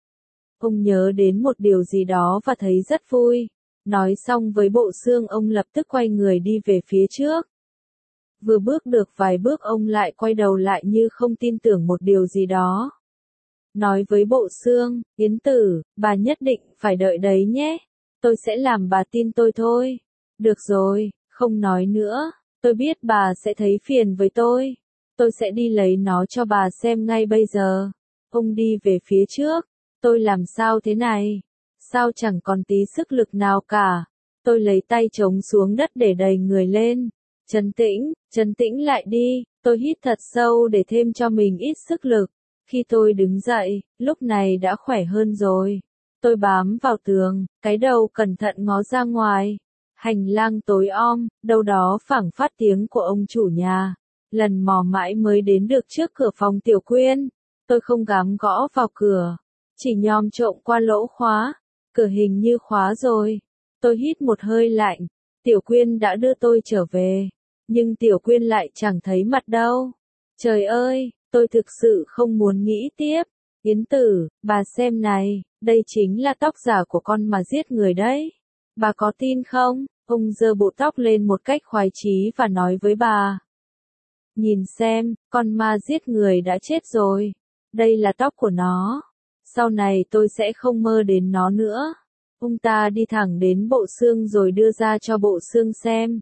Ông nhớ đến một điều gì đó và thấy rất vui. Nói xong với bộ xương ông lập tức quay người đi về phía trước. Vừa bước được vài bước ông lại quay đầu lại như không tin tưởng một điều gì đó. Nói với bộ xương, Yến Tử, bà nhất định phải đợi đấy nhé. Tôi sẽ làm bà tin tôi thôi. Được rồi, không nói nữa. Tôi biết bà sẽ thấy phiền với tôi. Tôi sẽ đi lấy nó cho bà xem ngay bây giờ. Ông đi về phía trước. Tôi làm sao thế này? Sao chẳng còn tí sức lực nào cả? Tôi lấy tay chống xuống đất để đẩy người lên. Trấn tĩnh, trấn tĩnh lại đi. Tôi hít thật sâu để thêm cho mình ít sức lực. Khi tôi đứng dậy, lúc này đã khỏe hơn rồi. Tôi bám vào tường, cái đầu cẩn thận ngó ra ngoài. Hành lang tối om, đâu đó phảng phát tiếng của ông chủ nhà. Lần mò mãi mới đến được trước cửa phòng Tiểu Quyên. Tôi không dám gõ vào cửa, chỉ nhòm trộm qua lỗ khóa. Cửa hình như khóa rồi. Tôi hít một hơi lạnh. Tiểu Quyên đã đưa tôi trở về, nhưng Tiểu Quyên lại chẳng thấy mặt đâu. Trời ơi, tôi thực sự không muốn nghĩ tiếp. Yến Tử, bà xem này, đây chính là tóc giả của con mà giết người đấy. Bà có tin không? Ông giơ bộ tóc lên một cách khoái chí và nói với bà. Nhìn xem, con ma giết người đã chết rồi. Đây là tóc của nó. Sau này tôi sẽ không mơ đến nó nữa. Ông ta đi thẳng đến bộ xương rồi đưa ra cho bộ xương xem.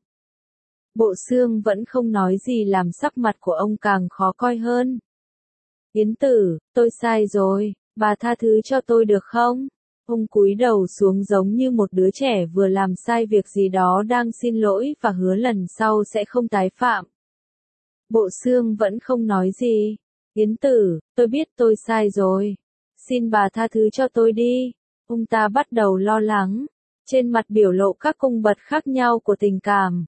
Bộ xương vẫn không nói gì làm sắc mặt của ông càng khó coi hơn. Yến Tử, tôi sai rồi, bà tha thứ cho tôi được không? Ông cúi đầu xuống giống như một đứa trẻ vừa làm sai việc gì đó đang xin lỗi và hứa lần sau sẽ không tái phạm. Bộ xương vẫn không nói gì. Yến Tử, tôi biết tôi sai rồi. Xin bà tha thứ cho tôi đi. Ông ta bắt đầu lo lắng, trên mặt biểu lộ các cung bậc khác nhau của tình cảm.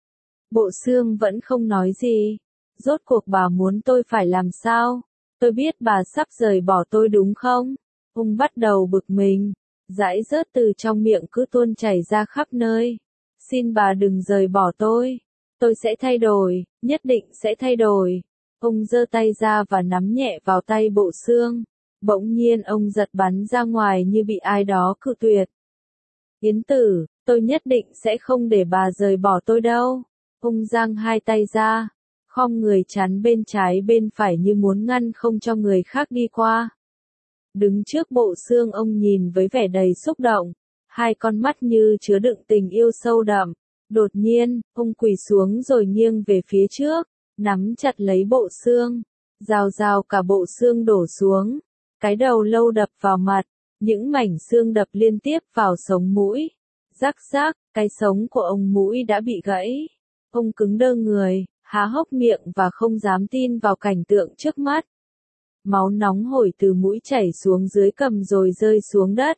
Bộ xương vẫn không nói gì. Rốt cuộc bà muốn tôi phải làm sao? Tôi biết bà sắp rời bỏ tôi đúng không? Ông bắt đầu bực mình, dãi rớt từ trong miệng cứ tuôn chảy ra khắp nơi. Xin bà đừng rời bỏ tôi. Tôi sẽ thay đổi, nhất định sẽ thay đổi. Ông giơ tay ra và nắm nhẹ vào tay bộ xương. Bỗng nhiên ông giật bắn ra ngoài như bị ai đó cự tuyệt. Yến Tử, tôi nhất định sẽ không để bà rời bỏ tôi đâu. Ông giang hai tay ra, khom người chắn bên trái bên phải như muốn ngăn không cho người khác đi qua. Đứng trước bộ xương ông nhìn với vẻ đầy xúc động, hai con mắt như chứa đựng tình yêu sâu đậm. Đột nhiên, ông quỳ xuống rồi nghiêng về phía trước, nắm chặt lấy bộ xương. Rào rào cả bộ xương đổ xuống. Cái đầu lâu đập vào mặt, những mảnh xương đập liên tiếp vào sống mũi. Rắc rắc, cái sống của ông mũi đã bị gãy. Ông cứng đơ người, há hốc miệng và không dám tin vào cảnh tượng trước mắt. Máu nóng hổi từ mũi chảy xuống dưới cằm rồi rơi xuống đất.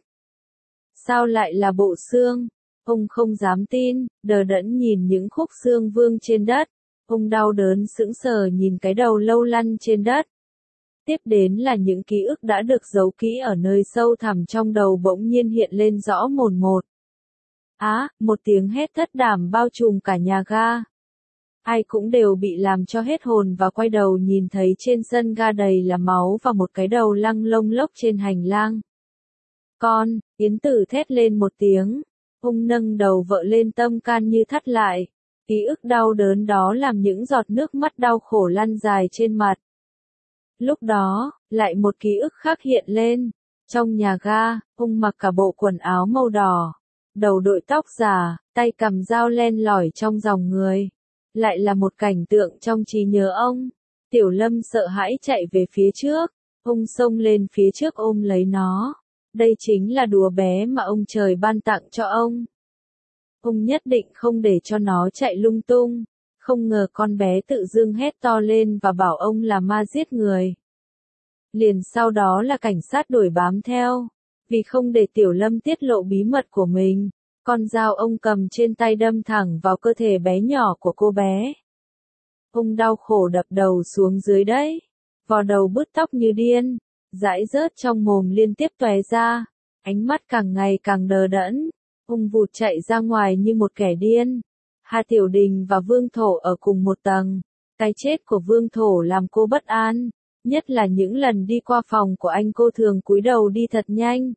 Sao lại là bộ xương? Ông không dám tin, đờ đẫn nhìn những khúc xương vương trên đất. Ông đau đớn sững sờ nhìn cái đầu lâu lăn trên đất. Tiếp đến là những ký ức đã được giấu kỹ ở nơi sâu thẳm trong đầu bỗng nhiên hiện lên rõ mồn một. Á, à, một tiếng hét thất đảm bao trùm cả nhà ga. Ai cũng đều bị làm cho hết hồn và quay đầu nhìn thấy trên sân ga đầy là máu và một cái đầu lăng lông lốc trên hành lang. Con, Yến Tử thét lên một tiếng. Ông nâng đầu vợ lên tâm can như thắt lại. Ký ức đau đớn đó làm những giọt nước mắt đau khổ lăn dài trên mặt. Lúc đó, lại một ký ức khác hiện lên. Trong nhà ga, ông mặc cả bộ quần áo màu đỏ. Đầu đội tóc giả, tay cầm dao len lỏi trong dòng người. Lại là một cảnh tượng trong trí nhớ ông. Tiểu Lâm sợ hãi chạy về phía trước. Ông xông lên phía trước ôm lấy nó. Đây chính là đùa bé mà ông trời ban tặng cho ông. Ông nhất định không để cho nó chạy lung tung. Không ngờ con bé tự dưng hét to lên và bảo ông là ma giết người. Liền sau đó là cảnh sát đuổi bám theo. Vì không để Tiểu Lâm tiết lộ bí mật của mình, con dao ông cầm trên tay đâm thẳng vào cơ thể bé nhỏ của cô bé. Ông đau khổ đập đầu xuống dưới đấy. Vò đầu bứt tóc như điên. Dãi rớt trong mồm liên tiếp tóe ra. Ánh mắt càng ngày càng đờ đẫn. Ông vụt chạy ra ngoài như một kẻ điên. Hà Tiểu Đình và Vương Thổ ở cùng một tầng. Cái chết của Vương Thổ làm cô bất an. Nhất là những lần đi qua phòng của anh cô thường cúi đầu đi thật nhanh.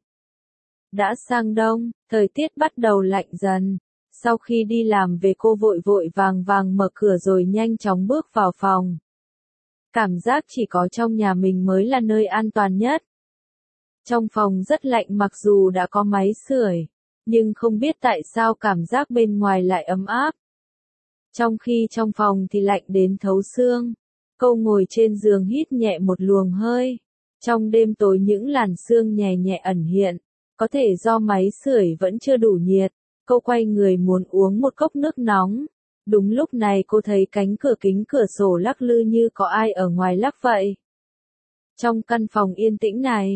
Đã sang đông, thời tiết bắt đầu lạnh dần. Sau khi đi làm về cô vội vội vàng vàng mở cửa rồi nhanh chóng bước vào phòng. Cảm giác chỉ có trong nhà mình mới là nơi an toàn nhất. Trong phòng rất lạnh mặc dù đã có máy sưởi, nhưng không biết tại sao cảm giác bên ngoài lại ấm áp. Trong khi trong phòng thì lạnh đến thấu xương. Cô ngồi trên giường hít nhẹ một luồng hơi. Trong đêm tối những làn sương nhẹ nhẹ ẩn hiện. Có thể do máy sưởi vẫn chưa đủ nhiệt. Cô quay người muốn uống một cốc nước nóng. Đúng lúc này cô thấy cánh cửa kính cửa sổ lắc lư như có ai ở ngoài lắc vậy. Trong căn phòng yên tĩnh này,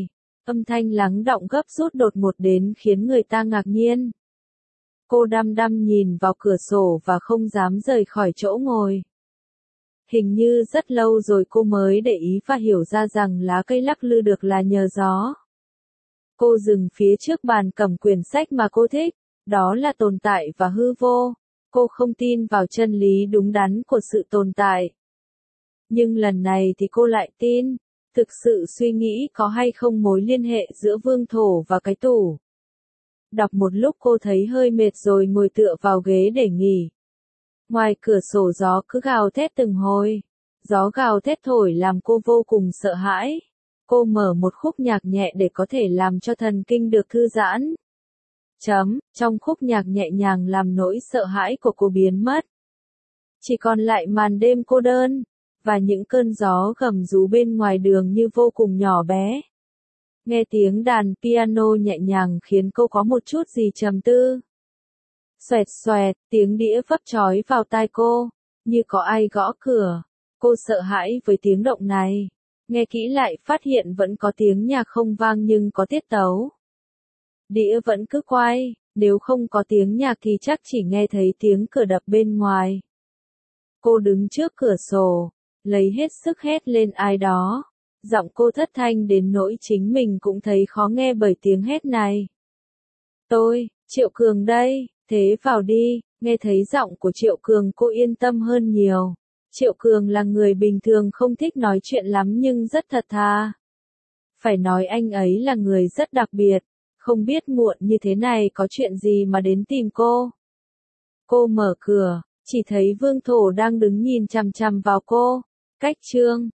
Âm thanh lắng đọng gấp rút đột ngột đến khiến người ta ngạc nhiên. Cô đăm đăm nhìn vào cửa sổ và không dám rời khỏi chỗ ngồi. Hình như rất lâu rồi cô mới để ý và hiểu ra rằng lá cây lắc lư được là nhờ gió. Cô dừng phía trước bàn cầm quyển sách mà cô thích, đó là tồn tại và hư vô. Cô không tin vào chân lý đúng đắn của sự tồn tại. Nhưng lần này thì cô lại tin, thực sự suy nghĩ có hay không mối liên hệ giữa vương thổ và cái tủ. Đọc một lúc cô thấy hơi mệt rồi ngồi tựa vào ghế để nghỉ. Ngoài cửa sổ gió cứ gào thét từng hồi. Gió gào thét thổi làm cô vô cùng sợ hãi. Cô mở một khúc nhạc nhẹ để có thể làm cho thần kinh được thư giãn. Chấm, trong khúc nhạc nhẹ nhàng làm nỗi sợ hãi của cô biến mất. Chỉ còn lại màn đêm cô đơn, và những cơn gió gầm rú bên ngoài đường như vô cùng nhỏ bé. Nghe tiếng đàn piano nhẹ nhàng khiến cô có một chút gì trầm tư. Xoẹt xoẹt, tiếng đĩa vấp chói vào tai cô, như có ai gõ cửa. Cô sợ hãi với tiếng động này. Nghe kỹ lại phát hiện vẫn có tiếng nhạc không vang nhưng có tiết tấu. Đĩa vẫn cứ quay, nếu không có tiếng nhạc thì chắc chỉ nghe thấy tiếng cửa đập bên ngoài. Cô đứng trước cửa sổ, lấy hết sức hét lên ai đó. Giọng cô thất thanh đến nỗi chính mình cũng thấy khó nghe bởi tiếng hét này. Tôi, Triệu Cường đây, thế vào đi. Nghe thấy giọng của Triệu Cường cô yên tâm hơn nhiều. Triệu Cường là người bình thường không thích nói chuyện lắm nhưng rất thật thà. Phải nói anh ấy là người rất đặc biệt, không biết muộn như thế này có chuyện gì mà đến tìm cô. Cô mở cửa, chỉ thấy Vương Thổ đang đứng nhìn chằm chằm vào cô. Cách chương